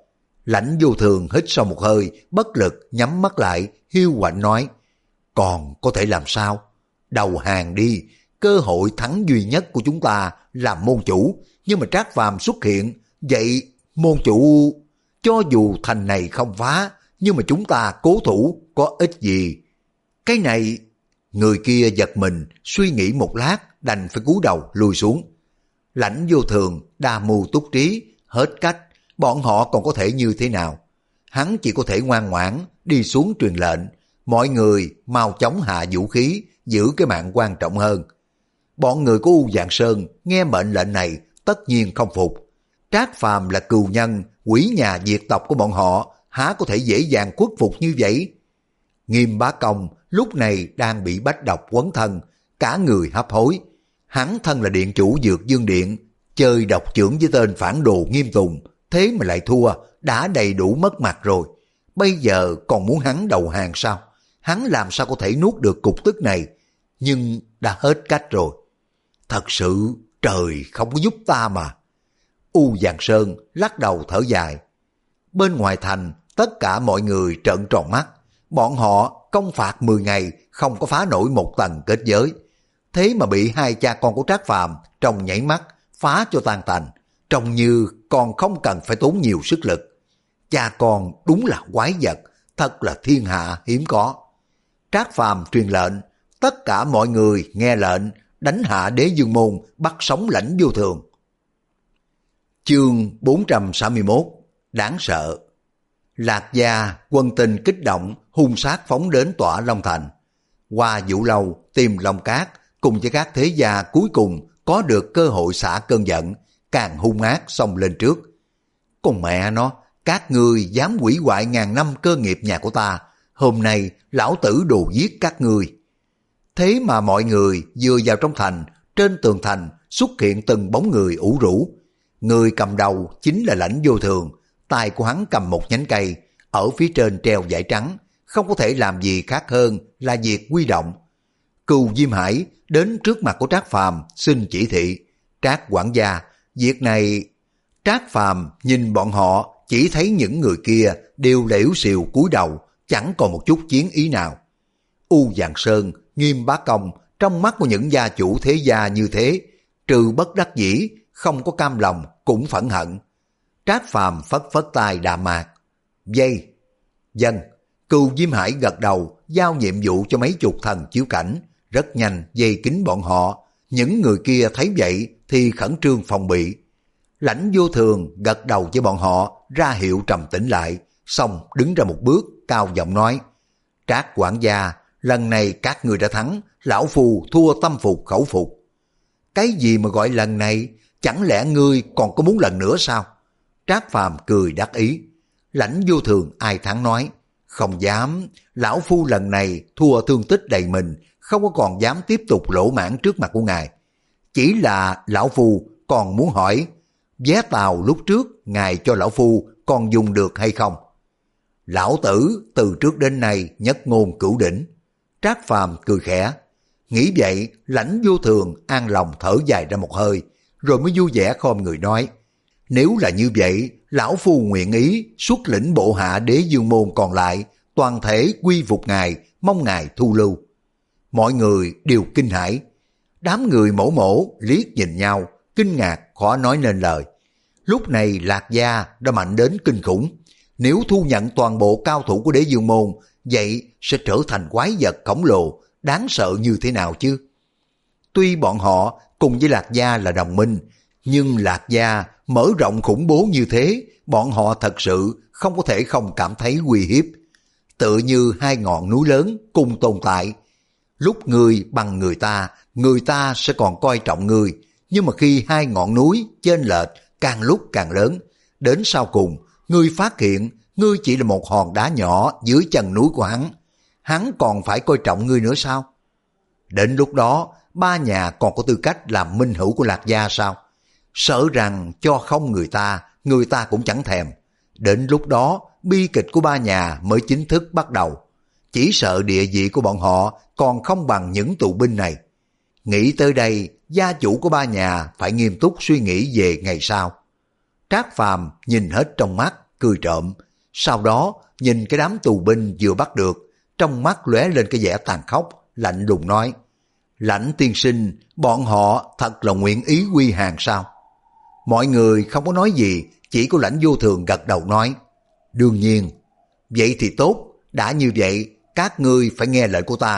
Lãnh Vô Thường hít sâu một hơi, bất lực nhắm mắt lại, hiu quạnh nói. Còn có thể làm sao? Đầu hàng đi, cơ hội thắng duy nhất của chúng ta là môn chủ, nhưng mà Trác Phàm xuất hiện, vậy môn chủ, cho dù thành này không phá, nhưng mà chúng ta cố thủ có ích gì? Cái này, Người kia giật mình, suy nghĩ một lát, đành phải cúi đầu lùi xuống. Lãnh Vô Thường đa mưu túc trí, hết cách, bọn họ còn có thể như thế nào? Hắn chỉ có thể ngoan ngoãn đi xuống truyền lệnh, mọi người mau chóng hạ vũ khí, giữ cái mạng quan trọng hơn. Bọn người của U Dạng Sơn nghe mệnh lệnh này tất nhiên không phục. Trác Phàm là cừu nhân, quỷ nhà diệt tộc của bọn họ, há có thể dễ dàng khuất phục như vậy? Nghiêm Bá Công lúc này đang bị bách độc quấn thân, cả người hấp hối. Hắn thân là điện chủ Dược Dương Điện, chơi độc chưởng với tên phản đồ Nghiêm Tùng, thế mà lại thua, đã đầy đủ mất mặt rồi. Bây giờ còn muốn hắn đầu hàng sao? Hắn làm sao có thể nuốt được cục tức này? Nhưng đã hết cách rồi. Thật sự trời không có giúp ta mà. U Dạng Sơn lắc đầu thở dài. Bên ngoài thành tất cả mọi người trợn tròn mắt. Bọn họ công phạt mười ngày không có phá nổi một tầng kết giới. Thế mà bị hai cha con của Trác Phàm trong nhảy mắt phá cho tan tành. Trông như còn không cần phải tốn nhiều sức lực. Cha con đúng là quái vật, thật là thiên hạ hiếm có. Trác Phàm truyền lệnh, tất cả mọi người nghe lệnh, đánh hạ Đế Dương Môn, bắt sống Lãnh Vô Thường. Chương bốn trăm sáu mươi mốt, đáng sợ. Lạc Gia quân tình kích động, hung sát phóng đến Tỏa Long Thành. Qua Vũ Lâu tìm Long Cát cùng với các thế gia cuối cùng có được cơ hội xả cơn giận, càng hung ác xông lên trước. Con mẹ nó, các ngươi dám hủy hoại ngàn năm cơ nghiệp nhà của ta, hôm nay lão tử đồ giết các ngươi. Thế mà mọi người vừa vào trong thành, trên tường thành xuất hiện từng bóng người ủ rũ. Người cầm đầu chính là Lãnh Vô Thường, tay của hắn cầm một nhánh cây, ở phía trên treo dải trắng, không có thể làm gì khác hơn là việc quy động. Cừu Diêm Hải đến trước mặt của Trác Phàm xin chỉ thị. Trác quản gia, việc này... Trác Phàm nhìn bọn họ, chỉ thấy những người kia đều lễu xìu cúi đầu, chẳng còn một chút chiến ý nào. U Dạng Sơn, Nghiêm Bá Công, trong mắt của những gia chủ thế gia như thế, trừ bất đắc dĩ, không có cam lòng, cũng phẫn hận. Trác Phàm phất phất tay đạm mạc. Dây. Dân. Cừu Diêm Hải gật đầu, giao nhiệm vụ cho mấy chục thần chiếu cảnh, rất nhanh dây kín bọn họ. Những người kia thấy vậy thì khẩn trương phòng bị. Lãnh Vô Thường gật đầu với bọn họ, ra hiệu trầm tĩnh lại, xong đứng ra một bước, cao giọng nói. Trác quản gia, lần này các người đã thắng, lão phu thua tâm phục khẩu phục. Cái gì mà gọi lần này, chẳng lẽ ngươi còn có muốn lần nữa sao? Trác Phàm cười đắc ý. Lãnh Vô Thường ai thắng nói, không dám, lão phu lần này thua thương tích đầy mình, không có còn dám tiếp tục lỗ mãn trước mặt của ngài. Chỉ là lão phu còn muốn hỏi, vé tàu lúc trước ngài cho lão phu còn dùng được hay không? Lão tử từ trước đến nay nhất ngôn cửu đỉnh. Trác Phàm cười khẽ. Nghĩ vậy, Lãnh Vô Thường an lòng thở dài ra một hơi, rồi mới vui vẻ khom người nói, nếu là như vậy, lão phu nguyện ý xuất lĩnh bộ hạ Đế Dương Môn còn lại, toàn thể quy phục ngài, mong ngài thu lưu. Mọi người đều kinh hãi. Đám người mổ mổ liếc nhìn nhau, kinh ngạc khó nói nên lời. Lúc này Lạc Gia đã mạnh đến kinh khủng. Nếu thu nhận toàn bộ cao thủ của Đế Dương Môn, vậy sẽ trở thành quái vật khổng lồ, đáng sợ như thế nào chứ? Tuy bọn họ cùng với Lạc Gia là đồng minh, nhưng Lạc Gia mở rộng khủng bố như thế, bọn họ thật sự không có thể không cảm thấy uy hiếp. Tựa như hai ngọn núi lớn cùng tồn tại. Lúc người bằng người ta, người ta sẽ còn coi trọng người, nhưng mà khi hai ngọn núi chênh lệch càng lúc càng lớn, đến sau cùng, ngươi phát hiện ngươi chỉ là một hòn đá nhỏ dưới chân núi của hắn. Hắn còn phải coi trọng ngươi nữa sao? Đến lúc đó, ba nhà còn có tư cách làm minh hữu của Lạc Gia sao? Sợ rằng cho không người ta, người ta cũng chẳng thèm. Đến lúc đó, bi kịch của ba nhà mới chính thức bắt đầu. Chỉ sợ địa vị của bọn họ còn không bằng những tù binh này. Nghĩ tới đây, gia chủ của ba nhà phải nghiêm túc suy nghĩ về ngày sau. Trác Phàm nhìn hết trong mắt, cười trộm. Sau đó, nhìn cái đám tù binh vừa bắt được, trong mắt lóe lên cái vẻ tàn khốc, lạnh lùng nói. Lãnh tiên sinh, bọn họ thật là nguyện ý quy hàng sao? Mọi người không có nói gì, chỉ có Lãnh Vô Thường gật đầu nói. Đương nhiên. Vậy thì tốt, đã như vậy, các ngươi phải nghe lời của ta,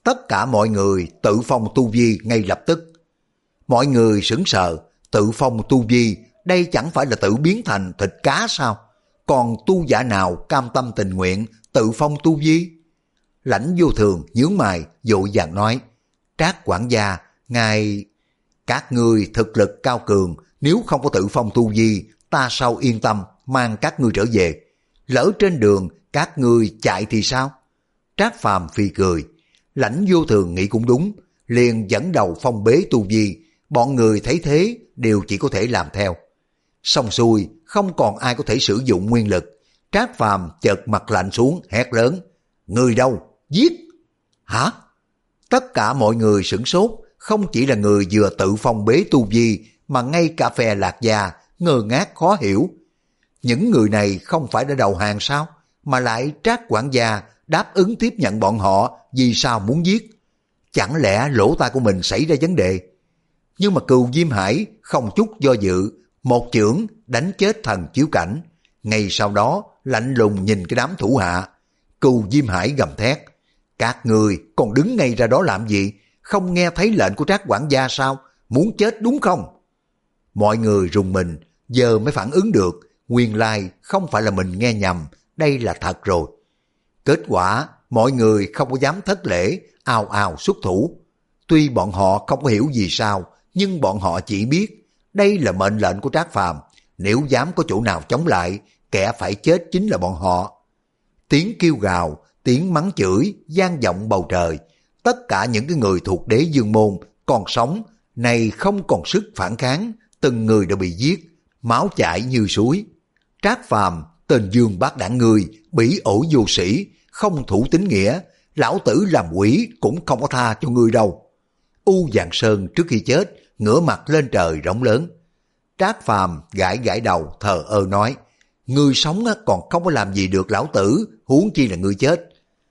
tất cả mọi người tự phong tu vi ngay lập tức. Mọi người sững sờ, tự phong tu vi, đây chẳng phải là tự biến thành thịt cá sao? Còn tu giả nào cam tâm tình nguyện tự phong tu vi? Lãnh Vô Thường nhướng mày, vội vàng nói, Trác quản gia, ngài... Các ngươi thực lực cao cường, nếu không có tự phong tu vi, ta sao yên tâm mang các ngươi trở về. Lỡ trên đường các ngươi chạy thì sao? Trác Phàm phì cười. Lãnh Vô Thường nghĩ cũng đúng, liền dẫn đầu phong bế tu vi. Bọn người thấy thế đều chỉ có thể làm theo. Xong xuôi, không còn ai có thể sử dụng nguyên lực. Trác Phàm chợt mặt lạnh xuống, hét lớn, người đâu? Giết! Hả? Tất cả mọi người sửng sốt, không chỉ là người vừa tự phong bế tu vi, mà ngay cả phe Lạc Gia ngơ ngác khó hiểu. Những người này không phải đã đầu hàng sao? Mà lại Trác quản gia đáp ứng tiếp nhận bọn họ, vì sao muốn giết? Chẳng lẽ lỗ tai của mình xảy ra vấn đề? Nhưng mà Cừu Diêm Hải không chút do dự, một chưởng đánh chết thần Chiếu Cảnh. Ngay sau đó lạnh lùng nhìn cái đám thủ hạ. Cừu Diêm Hải gầm thét, các người còn đứng ngay ra đó làm gì? Không nghe thấy lệnh của Trác quản gia sao? Muốn chết đúng không? Mọi người rùng mình, giờ mới phản ứng được, nguyên lai không phải là mình nghe nhầm, đây là thật rồi. Kết quả mọi người không có dám thất lễ, ào ào xuất thủ. Tuy bọn họ không có hiểu gì sao, nhưng bọn họ chỉ biết đây là mệnh lệnh của Trác Phàm, nếu dám có chỗ nào chống lại, kẻ phải chết chính là bọn họ. Tiếng kêu gào, tiếng mắng chửi vang vọng bầu trời. Tất cả những cái người thuộc Đế Dương môn còn sống này không còn sức phản kháng, từng người đã bị giết, máu chảy như suối. Trác Phàm, tên Dương Bác Đảng người, bỉ ổi vô sĩ, không thủ tín nghĩa, lão tử làm quỷ cũng không có tha cho ngươi đâu. U Vạn Sơn trước khi chết ngửa mặt lên trời rống lớn. Trác Phàm gãi gãi đầu thờ ơ nói, ngươi sống còn không có làm gì được lão tử, huống chi là ngươi chết.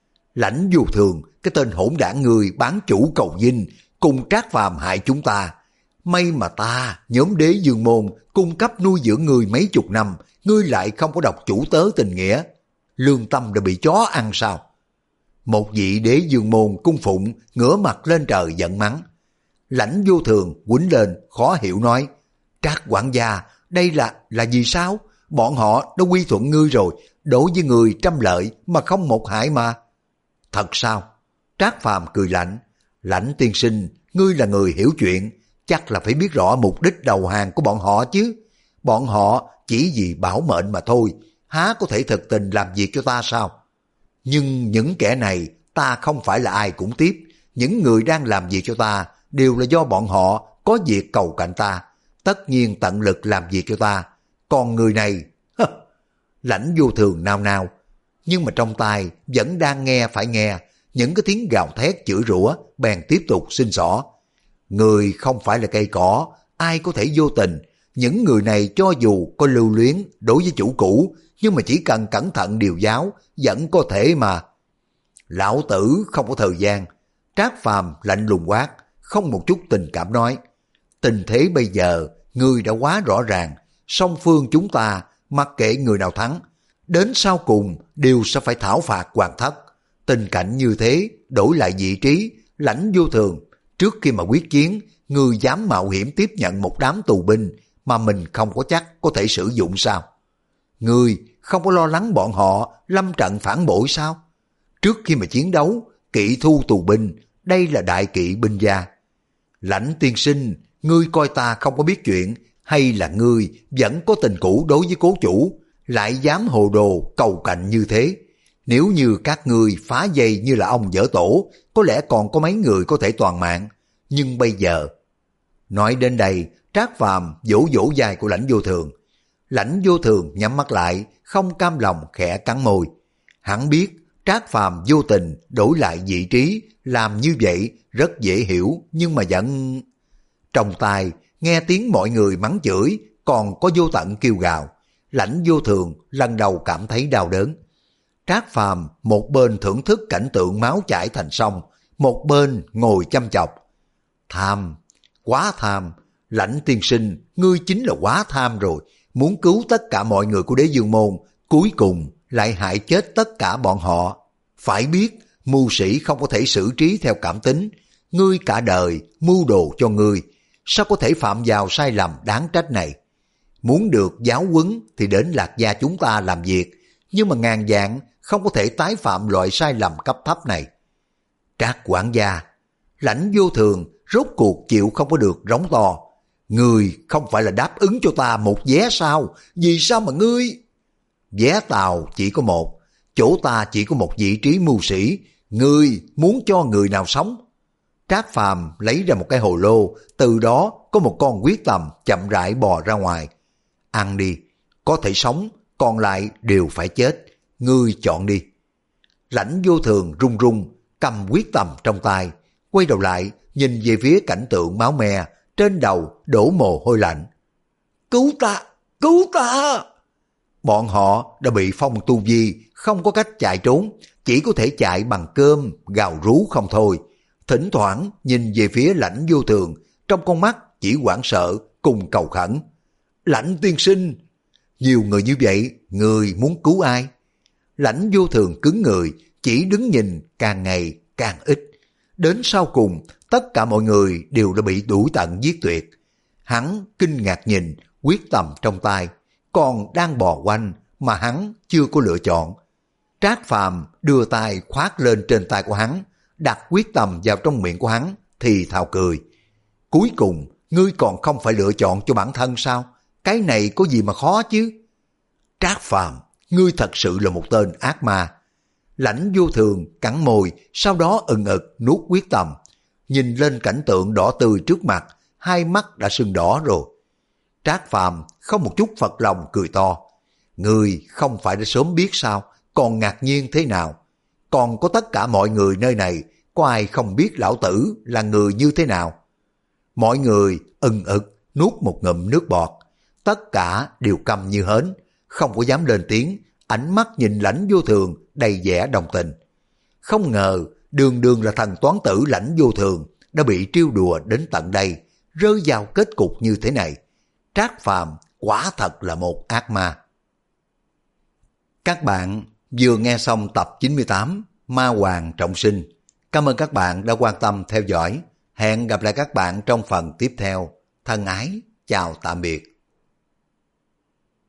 Lãnh Vô Thường, cái tên hỗn đảng người bán chủ cầu dinh, cùng Trác Phàm hại chúng ta. May mà ta, nhóm Đế Dương môn, cung cấp nuôi dưỡng người mấy chục năm, ngươi lại không có độc chủ tớ tình nghĩa. Lương tâm đã bị chó ăn sao? Một vị Đế Dương môn cung phụng ngửa mặt lên trời giận mắng. Lãnh Vô Thường quýnh lên khó hiểu nói, Trác quản gia, đây là là gì sao? Bọn họ đã quy thuận ngươi rồi, đối với người trăm lợi mà không một hại mà. Thật sao? Trác Phàm cười lạnh, Lãnh tiên sinh, ngươi là người hiểu chuyện, chắc là phải biết rõ mục đích đầu hàng của bọn họ chứ. Bọn họ chỉ vì bảo mệnh mà thôi, há có thể thực tình làm việc cho ta sao? Nhưng những kẻ này ta không phải là ai cũng tiếp, những người đang làm việc cho ta đều là do bọn họ có việc cầu cạnh ta, tất nhiên tận lực làm việc cho ta. Còn người này, Lãnh Vô Thường nao nao, nhưng mà trong tai vẫn đang nghe phải nghe những cái tiếng gào thét chửi rủa, bèn tiếp tục xin xỏ. Người không phải là cây cỏ, ai có thể vô tình. Những người này cho dù có lưu luyến đối với chủ cũ, nhưng mà chỉ cần cẩn thận điều giáo, vẫn có thể mà. Lão tử không có thời gian. Trác Phàm lạnh lùng quát, không một chút tình cảm nói. Tình thế bây giờ, ngươi đã quá rõ ràng. Song phương chúng ta, mặc kệ người nào thắng, đến sau cùng đều sẽ phải thảo phạt Hoàng thất. Tình cảnh như thế, đổi lại vị trí, Lãnh Vô Thường. Trước khi mà quyết chiến, ngươi dám mạo hiểm tiếp nhận một đám tù binh mà mình không có chắc có thể sử dụng sao? Ngươi không có lo lắng bọn họ lâm trận phản bội sao? Trước khi mà chiến đấu, kỵ thu tù binh, đây là đại kỵ binh gia. Lãnh tiên sinh, ngươi coi ta không có biết chuyện, hay là ngươi vẫn có tình cũ đối với cố chủ, lại dám hồ đồ cầu cạnh như thế? Nếu như các ngươi phá dây như là ông dở tổ, có lẽ còn có mấy người có thể toàn mạng. Nhưng bây giờ... Nói đến đây, Trác Phàm vỗ vỗ vai của Lãnh Vô Thường. Lãnh Vô Thường nhắm mắt lại, không cam lòng khẽ cắn môi. Hắn biết Trác Phàm vô tình đổi lại vị trí, làm như vậy rất dễ hiểu, nhưng mà vẫn... Trong tai nghe tiếng mọi người mắng chửi, còn có vô tận kêu gào. Lãnh Vô Thường lần đầu cảm thấy đau đớn. Trác Phàm một bên thưởng thức cảnh tượng máu chảy thành sông, một bên ngồi chăm chọc. Tham, quá tham, Lãnh tiên sinh, ngươi chính là quá tham rồi, muốn cứu tất cả mọi người của Đế Dương môn, cuối cùng lại hại chết tất cả bọn họ. Phải biết, mưu sĩ không có thể xử trí theo cảm tính, ngươi cả đời mưu đồ cho ngươi, sao có thể phạm vào sai lầm đáng trách này? Muốn được giáo huấn thì đến Lạc Gia chúng ta làm việc, nhưng mà ngàn vạn không có thể tái phạm loại sai lầm cấp thấp này. Trác quản gia, Lãnh Vô Thường rốt cuộc chịu không có được rống to. Ngươi không phải là đáp ứng cho ta một vé sao? Vì sao mà ngươi... Vé tàu chỉ có một, chỗ ta chỉ có một vị trí mưu sĩ, ngươi muốn cho người nào sống? Trác Phàm lấy ra một cái hồ lô, từ đó có một con huyết tầm chậm rãi bò ra ngoài. Ăn đi, có thể sống, còn lại đều phải chết, ngươi chọn đi. Lãnh Vô Thường run run, cầm huyết tầm trong tay, quay đầu lại, nhìn về phía cảnh tượng máu me, trên đầu đổ mồ hôi lạnh. Cứu ta, cứu ta! Bọn họ đã bị phong tu vi, không có cách chạy trốn, chỉ có thể chạy bằng cơm, gào rú không thôi. Thỉnh thoảng nhìn về phía Lãnh Vô Thường, trong con mắt chỉ hoảng sợ cùng cầu khẩn. Lãnh tiên sinh! Nhiều người như vậy, người muốn cứu ai? Lãnh Vô Thường cứng người, chỉ đứng nhìn càng ngày càng ít. Đến sau cùng, tất cả mọi người đều đã bị đuổi tận giết tuyệt. Hắn kinh ngạc nhìn, quyết tầm trong tay, còn đang bò quanh mà hắn chưa có lựa chọn. Trác Phàm đưa tay khoát lên trên tay của hắn, đặt quyết tầm vào trong miệng của hắn, thì thào cười. Cuối cùng, ngươi còn không phải lựa chọn cho bản thân sao? Cái này có gì mà khó chứ? Trác Phàm, ngươi thật sự là một tên ác ma. Lãnh Vô Thường cắn môi, sau đó ừng ực nuốt quyết tầm. Nhìn lên cảnh tượng đỏ tươi trước mặt, hai mắt đã sưng đỏ rồi. Trác Phàm không một chút phật lòng cười to. Ngươi không phải đã sớm biết sao, còn ngạc nhiên thế nào? Còn có tất cả mọi người nơi này, có ai không biết lão tử là người như thế nào? Mọi người ừng ực nuốt một ngụm nước bọt, tất cả đều câm như hến, không có dám lên tiếng, ánh mắt nhìn Lãnh Vô Thường đầy vẻ đồng tình. Không ngờ đường đường là thần toán tử Lãnh Vô Thường đã bị trêu đùa đến tận đây, rơi vào kết cục như thế này. Trác Phàm quả thật là một ác ma. Các bạn vừa nghe xong tập chín mươi tám Ma Hoàng Trọng Sinh. Cảm ơn các bạn đã quan tâm theo dõi. Hẹn gặp lại các bạn trong phần tiếp theo. Thân ái, chào tạm biệt.